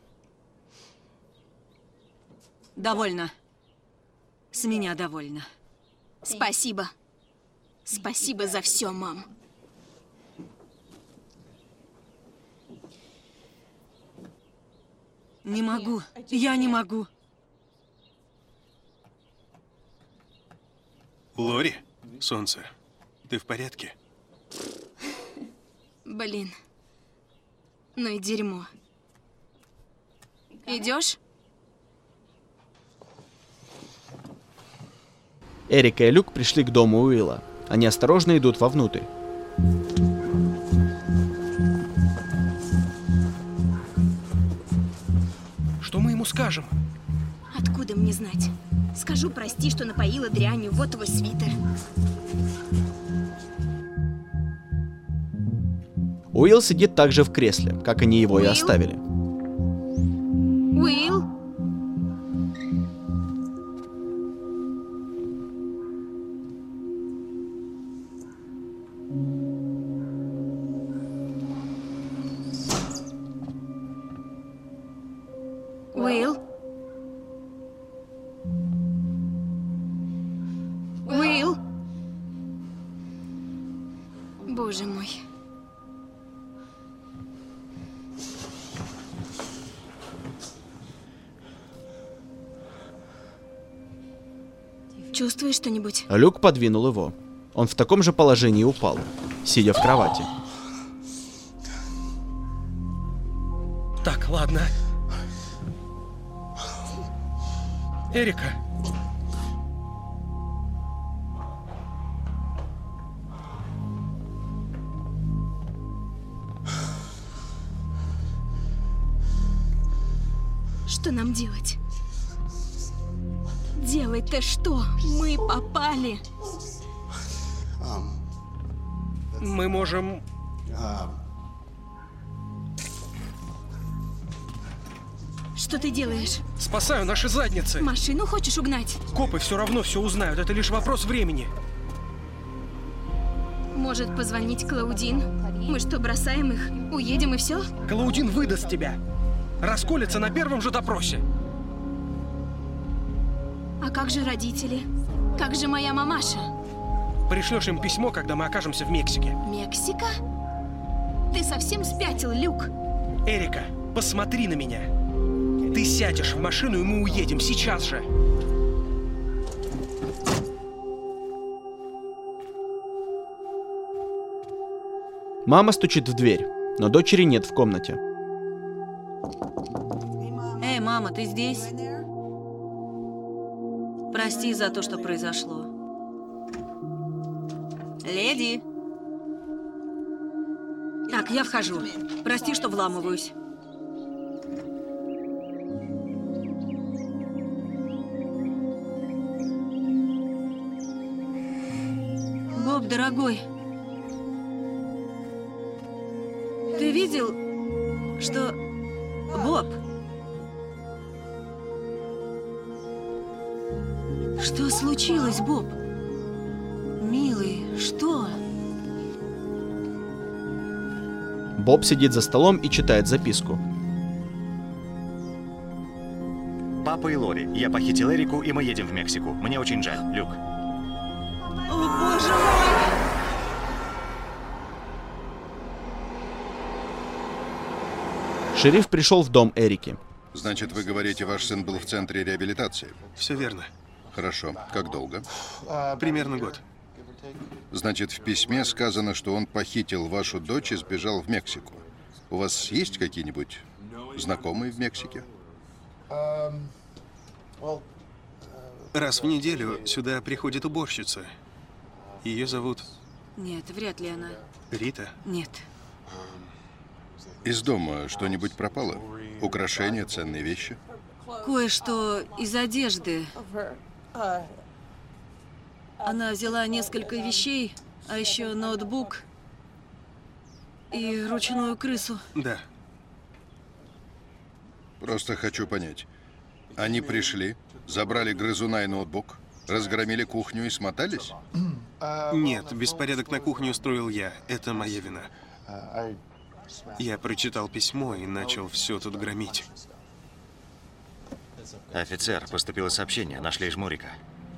Довольно. С меня довольно.
Спасибо. Спасибо за все, мам.
Не могу. Я не могу.
Лори, солнце, ты в порядке?
Блин. Ну и дерьмо. Идешь?
Эрика и Люк пришли к дому Уилла. Они осторожно идут вовнутрь.
Что мы ему скажем?
Откуда мне знать? Скажу прости, что напоила дрянью, вот твой свитер.
Уилл сидит также в кресле, как они его и
Уилл?
оставили.
Уилл? Уилл? Уилл? Боже мой. Чувствуешь что-нибудь?
Люк подвинул его. Он в таком же положении упал, сидя в кровати.
Так, ладно. Эрика.
Что нам делать? Делать-то что? Мы попали.
Мы можем...
Что ты делаешь?
Спасаю наши задницы.
Машину хочешь угнать?
Копы все равно все узнают. Это лишь вопрос времени.
Может, позвонить Клаудин? Мы что, бросаем их? Уедем и все?
Клаудин выдаст тебя. Расколется на первом же допросе.
А как же родители? Как же моя мамаша?
Пришлешь им письмо, когда мы окажемся в Мексике.
Мексика? Ты совсем спятил, Люк?
Эрика, посмотри на меня. Ты сядешь в машину, и мы уедем сейчас же.
Мама стучит в дверь, но дочери нет в комнате.
Эй, мама, ты здесь? Прости за то, что произошло. Леди. Так, я вхожу. Прости, что вламываюсь. Боб, дорогой. Ты видел, что... Боб. Что случилось, Боб? Милый, что?
Боб сидит за столом и читает записку.
Папа и Лори, я похитил Эрику, и мы едем в Мексику. Мне очень жаль, Люк.
О, боже мой!
Шериф пришел в дом Эрики.
Значит, вы говорите, ваш сын был в центре реабилитации?
Все верно.
Хорошо. Как долго?
Примерно год.
Значит, в письме сказано, что он похитил вашу дочь и сбежал в Мексику. У вас есть какие-нибудь знакомые в Мексике?
Раз в неделю сюда приходит уборщица. Ее зовут
Нет, вряд ли она.
Рита.
Нет.
Из дома что-нибудь пропало? Украшения, ценные вещи?
Кое-что из одежды. Она взяла несколько вещей, а еще ноутбук и ручную крысу.
Да.
Просто хочу понять. Они пришли, забрали грызуна и ноутбук, разгромили кухню и смотались?
Нет, беспорядок на кухне устроил я. Это моя вина. Я прочитал письмо и начал все тут громить.
Офицер, поступило сообщение. Нашли жмурика.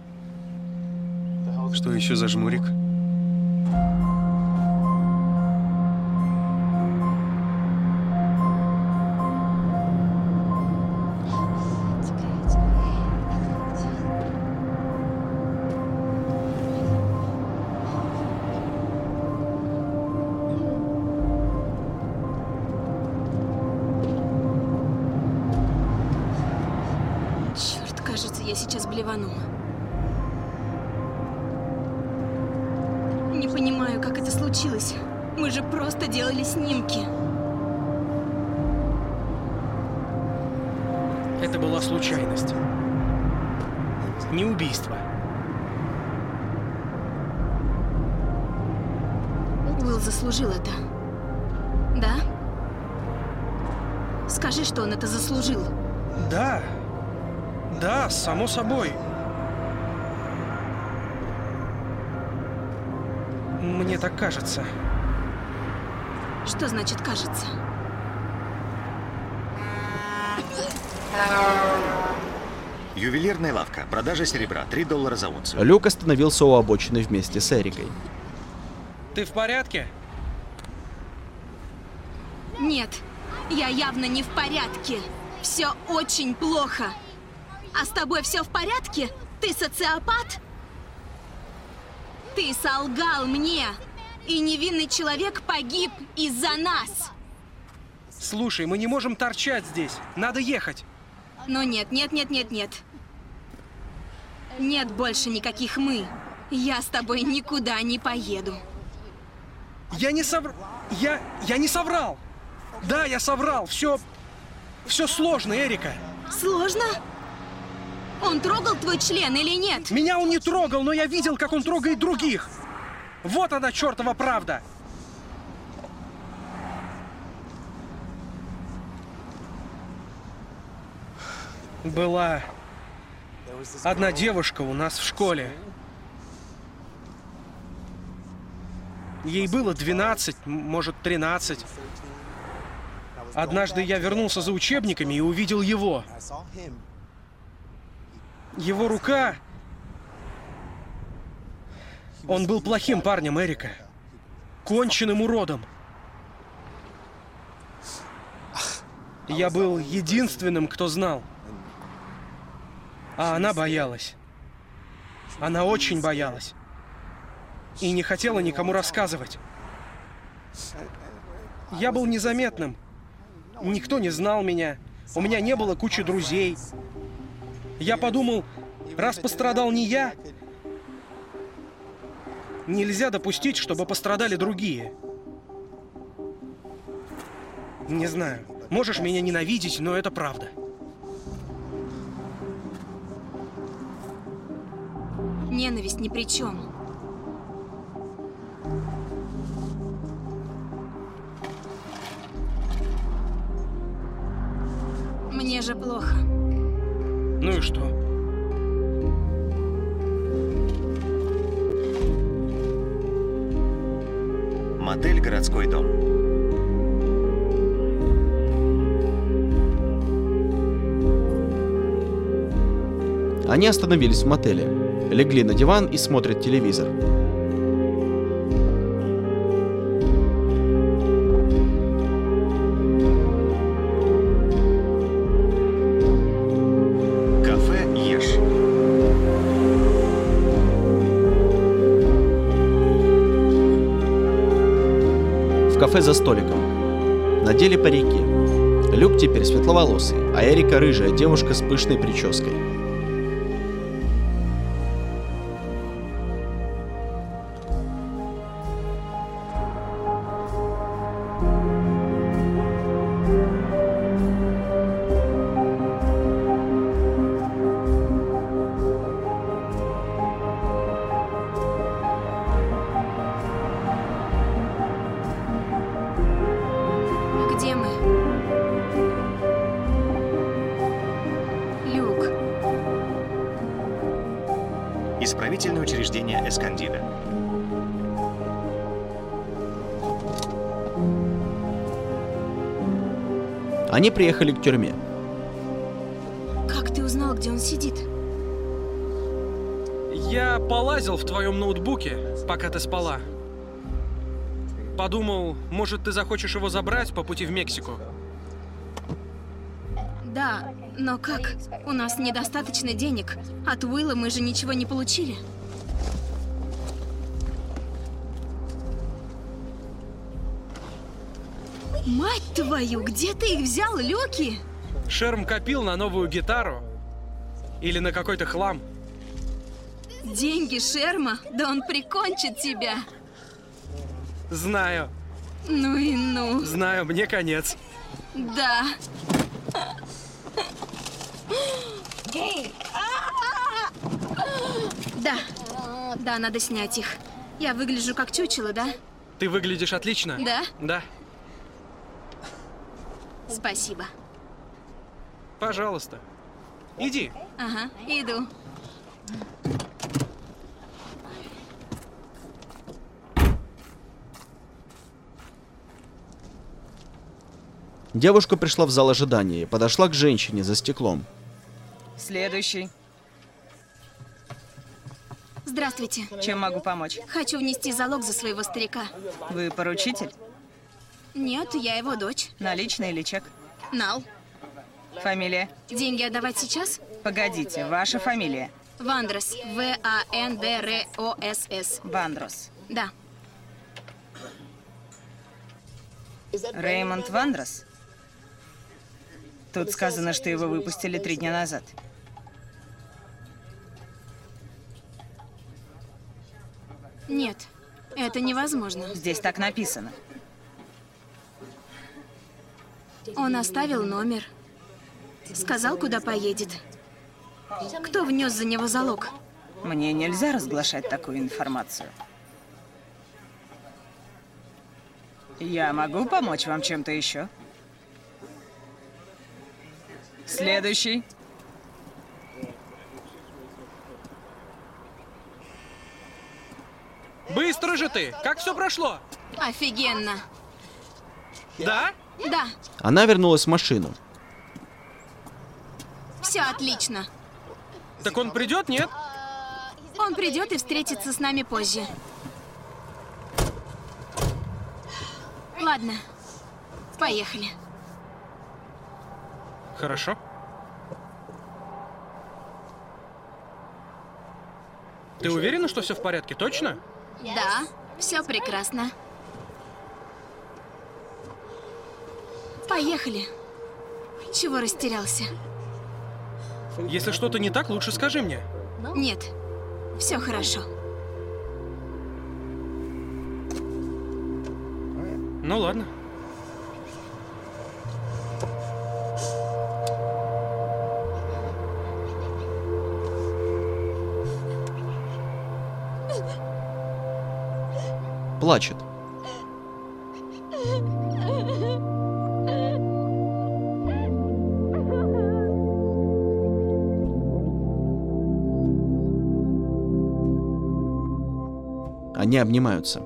Что еще за жмурик?
Черт, кажется, я сейчас блевану. Не понимаю, как это случилось. Мы же просто делали снимки.
Это была случайность. Не убийство.
Уилл заслужил это. Да? Скажи, что он это заслужил.
Да. Да, само собой. Мне так кажется.
Что значит «кажется»?
Ювелирная лавка. Продажа серебра. $3 за унцию.
Люк остановился у обочины вместе с Эрикой.
Ты в порядке?
Нет, я явно не в порядке. Все очень плохо. А с тобой все в порядке? Ты социопат? Ты солгал мне, и невинный человек погиб из-за нас.
Слушай, мы не можем торчать здесь. Надо ехать.
Но нет. Нет больше никаких «мы». Я с тобой никуда не поеду.
Я не соврал. Я не соврал. Да, я соврал. Все сложно, Эрика.
Сложно? Он трогал твой член или нет?
Меня он не трогал, но я видел, как он трогает других. Вот она, чертова правда. Была одна девушка у нас в школе. Ей было 12, может, 13. Однажды я вернулся за учебниками и увидел его. Его рука... Он был плохим парнем, Эрика. Конченым уродом. Я был единственным, кто знал. А она боялась. Она очень боялась. И не хотела никому рассказывать. Я был незаметным. Никто не знал меня. У меня не было кучи друзей. Я подумал, раз пострадал не я, нельзя допустить, чтобы пострадали другие. Не знаю, можешь меня ненавидеть, но это правда.
Ненависть ни при чем. Мне же плохо.
Ну и что?
Мотель «Городской дом».
Они остановились в мотеле, легли на диван и смотрят телевизор.
Кафе «Ешь».
кафе за столиком. Надели парики. Люк теперь светловолосый, а Эрика рыжая девушка с пышной прической.
Где мы? Люк.
Исправительное учреждение Эскандида.
Они приехали к тюрьме.
Как ты узнал, где он сидит?
Я полазил в твоем ноутбуке, пока ты спала. Подумал, может, ты захочешь его забрать по пути в Мексику.
Да, но как? У нас недостаточно денег. От Уилла мы же ничего не получили. Мать твою, где ты их взял, Люки?
Шерм копил на новую гитару. Или на какой-то хлам.
Деньги Шерма? Да он прикончит тебя.
Знаю.
Ну и ну.
Знаю, мне конец.
Да. Да. Да, надо снять их. Я выгляжу как чучело, да?
Ты выглядишь отлично.
Да?
Да.
Спасибо.
Пожалуйста. Иди.
Ага, иду.
Девушка пришла в зал ожидания и подошла к женщине за стеклом.
Следующий.
Здравствуйте.
Чем могу помочь?
Хочу внести залог за своего старика.
Вы поручитель?
Нет, я его дочь.
Наличный или чек?
Нал.
Фамилия?
Деньги отдавать сейчас?
Погодите, ваша фамилия?
Вандрос. В-А-Н-Д-Р-О-С-С.
Вандрос.
Да.
Реймонд Вандрос? Тут сказано, что его выпустили 3 дня назад.
Нет, это невозможно.
Здесь так написано.
Он оставил номер. Сказал, куда поедет. Кто внес за него залог?
Мне нельзя разглашать такую информацию. Я могу помочь вам чем-то еще? Следующий.
Быстро же ты! Как все прошло?
Офигенно.
Да?
Да,
Она вернулась в машину.
все отлично.
Так он придет, нет?
Он придет и встретится с нами позже. Ладно, поехали.
Хорошо. Ты уверена, что все в порядке? Точно?
Да, все прекрасно. Поехали. Чего растерялся?
Если что-то не так, лучше скажи мне.
Нет, все хорошо.
Ну ладно.
Плачет. Они обнимаются.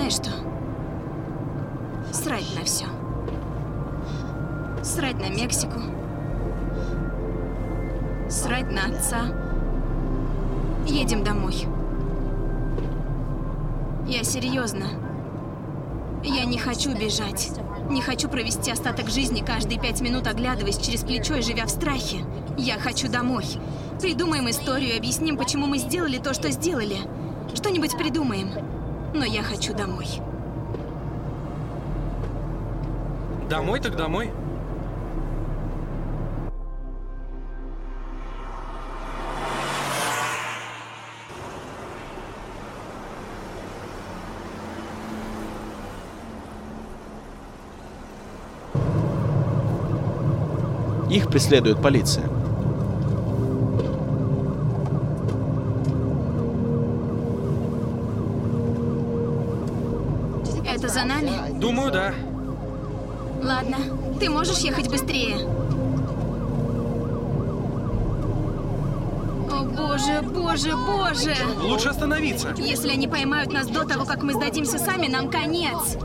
знаешь что? Срать на все. Срать на Мексику. Срать на отца. Едем домой. Я серьезно. Я не хочу бежать. Не хочу провести остаток жизни каждые 5 минут, оглядываясь через плечо и живя в страхе. Я хочу домой. Придумаем историю и объясним, почему мы сделали то, что сделали. Что-нибудь придумаем. Но я хочу домой.
Домой так домой.
Их преследует полиция.
Это за нами?
Думаю, да.
Ладно. Ты можешь ехать быстрее? О, боже, боже, боже!
Лучше остановиться.
Если они поймают нас до того, как мы сдадимся сами, нам конец.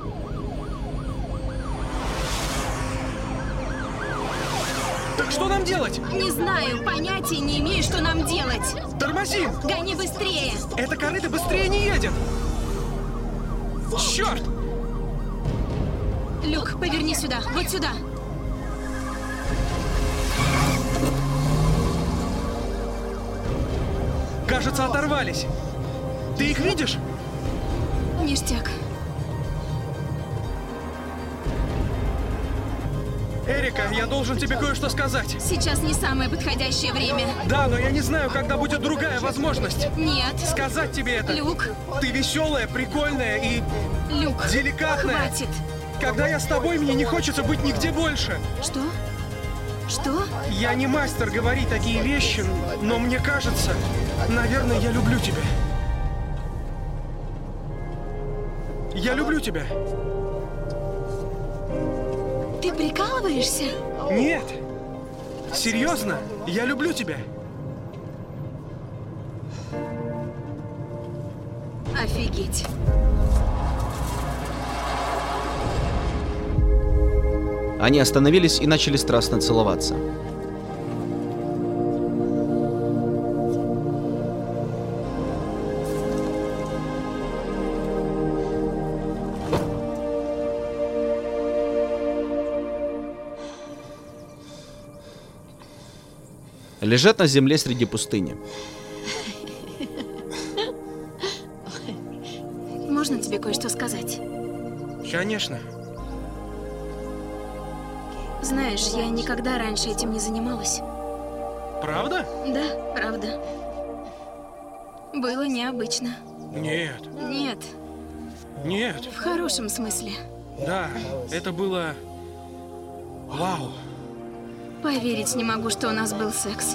Так что нам делать?
Не знаю, понятия не имею, что нам делать.
Тормозим!
Гони быстрее!
Эта корыта быстрее не едет! Черт!
Люк, поверни сюда, вот сюда.
Кажется, оторвались. Ты их видишь?
Ништяк.
Эрика, я должен тебе кое-что сказать.
Сейчас не самое подходящее время.
Да, но я не знаю, когда будет другая возможность.
Нет.
Сказать тебе это.
Люк.
Ты веселая, прикольная и...
Люк.
Деликатная.
Хватит.
Когда я с тобой, мне не хочется быть нигде больше.
Что? Что?
Я не мастер говорить такие вещи, но мне кажется, наверное, я люблю тебя. Я люблю тебя.
Ты прикалываешься?
Нет. Серьезно, я люблю тебя.
Офигеть.
Они остановились и начали страстно целоваться. Лежат на земле среди пустыни.
Можно тебе кое-что сказать?
Конечно.
Знаешь, я никогда раньше этим не занималась.
Правда?
Да, правда. Было необычно.
Нет.
Нет,
Нет.
в хорошем смысле.
Да, это было... Вау.
Поверить не могу, что у нас был секс.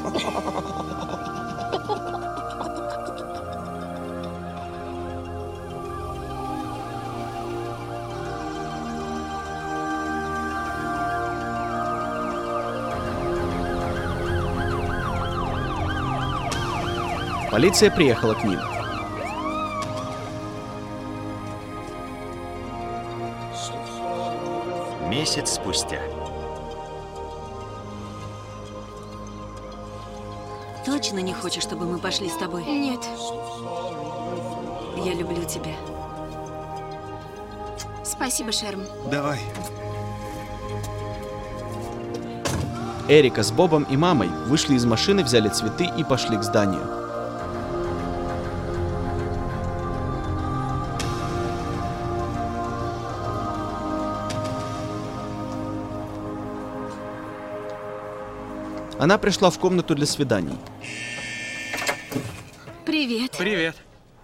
Полиция приехала к ним.
Месяц спустя.
Точно не хочешь, чтобы мы пошли с тобой?
Нет.
Я люблю тебя.
Спасибо, Шерм.
Давай.
Эрика с Бобом и мамой вышли из машины, взяли цветы и пошли к зданию. Она пришла в комнату для свиданий.
Привет.
Привет.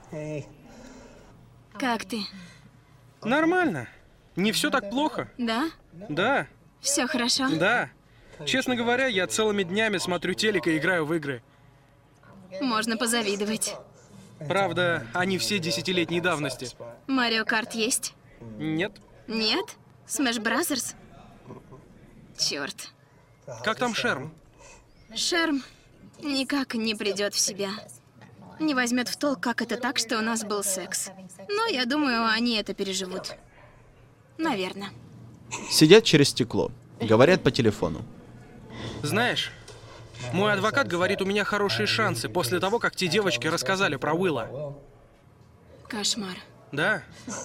Как ты?
Нормально. Не все так плохо.
Да?
Да,
Все хорошо?
да. Честно говоря, я целыми днями смотрю телек и играю в игры.
Можно позавидовать.
Правда, они все десятилетней давности.
Марио Карт есть?
Нет?
Нет? Smash Brothers? Черт.
Как там Шерм?
Шерм никак не придет в себя. не возьмет в толк, как это так, что у нас был секс. Но я думаю, они это переживут. Наверное.
Сидят через стекло. Говорят по телефону.
Знаешь, мой адвокат говорит, у меня хорошие шансы после того, как те девочки рассказали про Уилла.
Кошмар.
Да?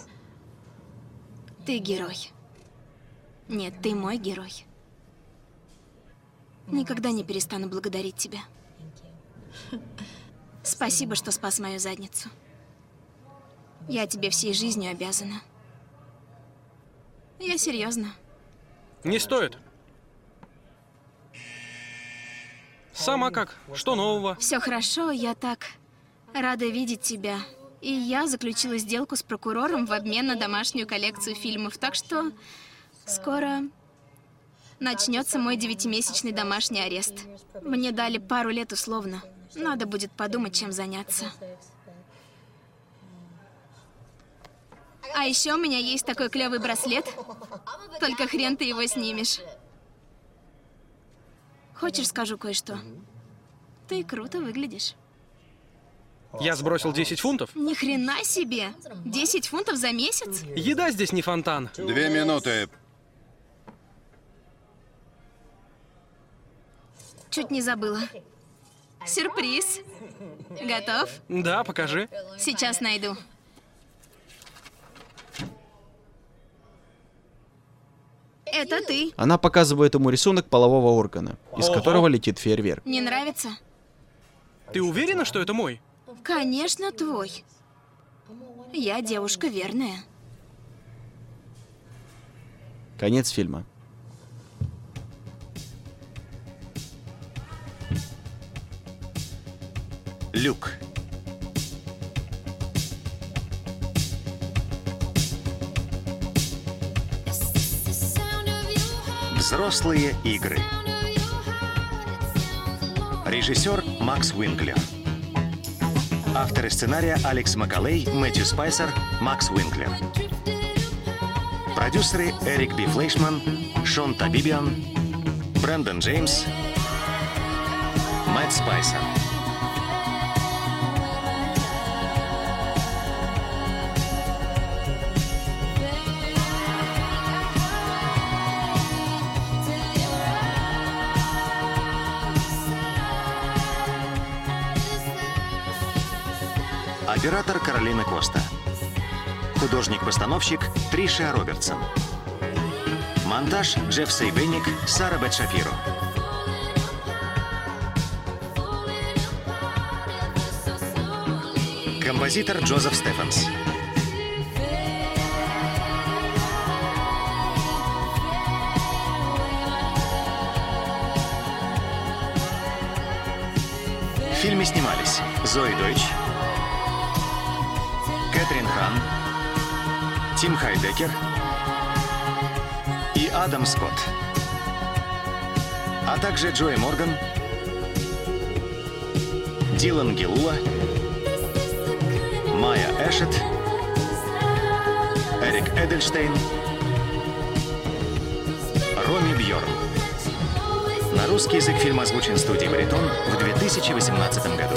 Ты герой. Нет, ты мой герой. Никогда не перестану благодарить тебя. Спасибо, что спас мою задницу. Я тебе всей жизнью обязана. Я серьезно.
Не стоит. Сама как? Что нового?
Все хорошо, я так рада видеть тебя. И я заключила сделку с прокурором в обмен на домашнюю коллекцию фильмов. Так что скоро начнется мой 9-месячный домашний арест. Мне дали пару лет условно. Надо будет подумать, чем заняться. А еще у меня есть такой клевый браслет. Только хрен ты его снимешь. Хочешь, скажу кое-что? Ты круто выглядишь.
Я сбросил 10 фунтов?
Ни хрена себе! 10 фунтов за месяц?
Еда здесь не фонтан.
2 минуты.
Чуть не забыла. Сюрприз. Готов?
Да, покажи.
Сейчас найду. Это ты.
Она показывает ему рисунок полового органа, из
Ого.
которого летит фейерверк.
Не нравится?
Ты уверена, что это мой?
Конечно, твой. Я девушка верная.
Конец фильма.
Люк. Взрослые игры. Режиссер Макс Уинклер. Авторы сценария Алекс Макалей, Мэтью Спайсер, Макс Уинклер. Продюсеры Эрик Би Флейшман, Шон Табибиан, Брэндон Джеймс, Мэтт Спайсер. Оператор Каролина Коста. Художник-постановщик Триша Робертсон. Монтаж Джефф Сейбенник, Сара Бет Шапиро. Композитор Джозеф Стефанс. В фильме снимались Зои Дойч, Кэтрин Хан, Тим Хайдекер и Адам Скотт, а также Джои Морган, Дилан Гелула, Майя Эшет, Эрик Эдельштейн, Роми Бьорн. На русский язык фильм озвучен студией «Баритон» в 2018 году.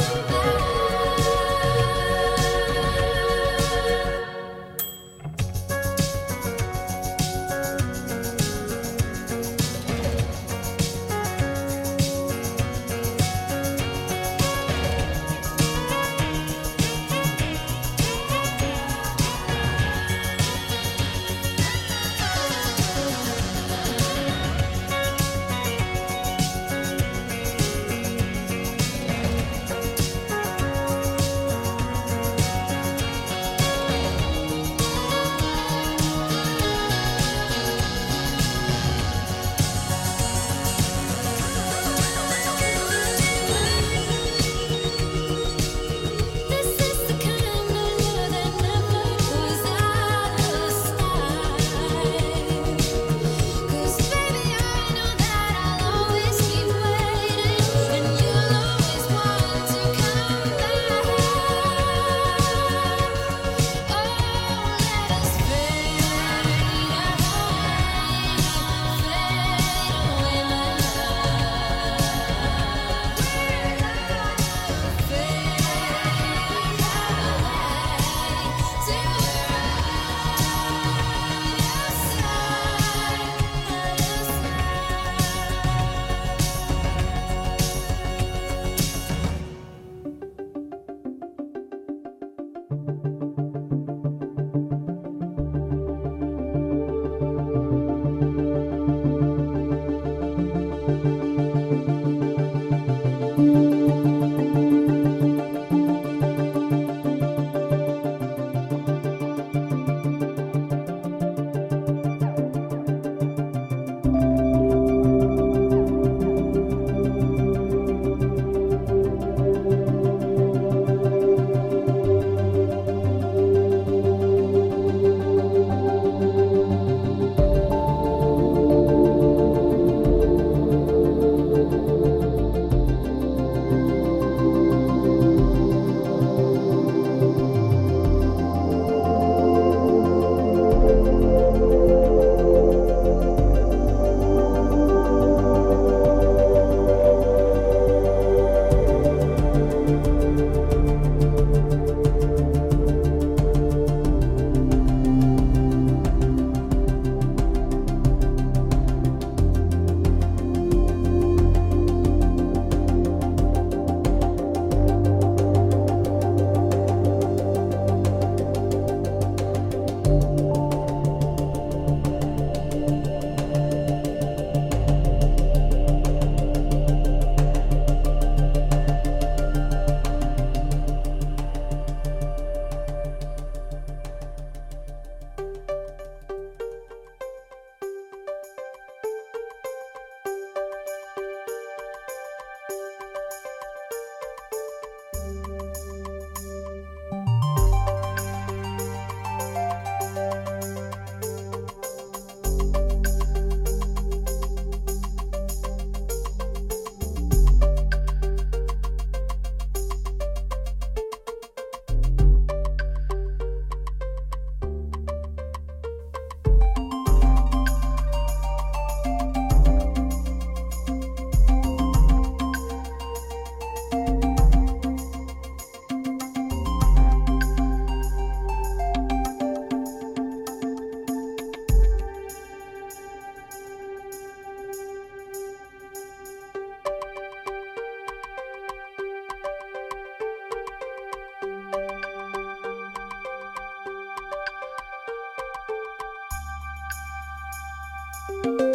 Thank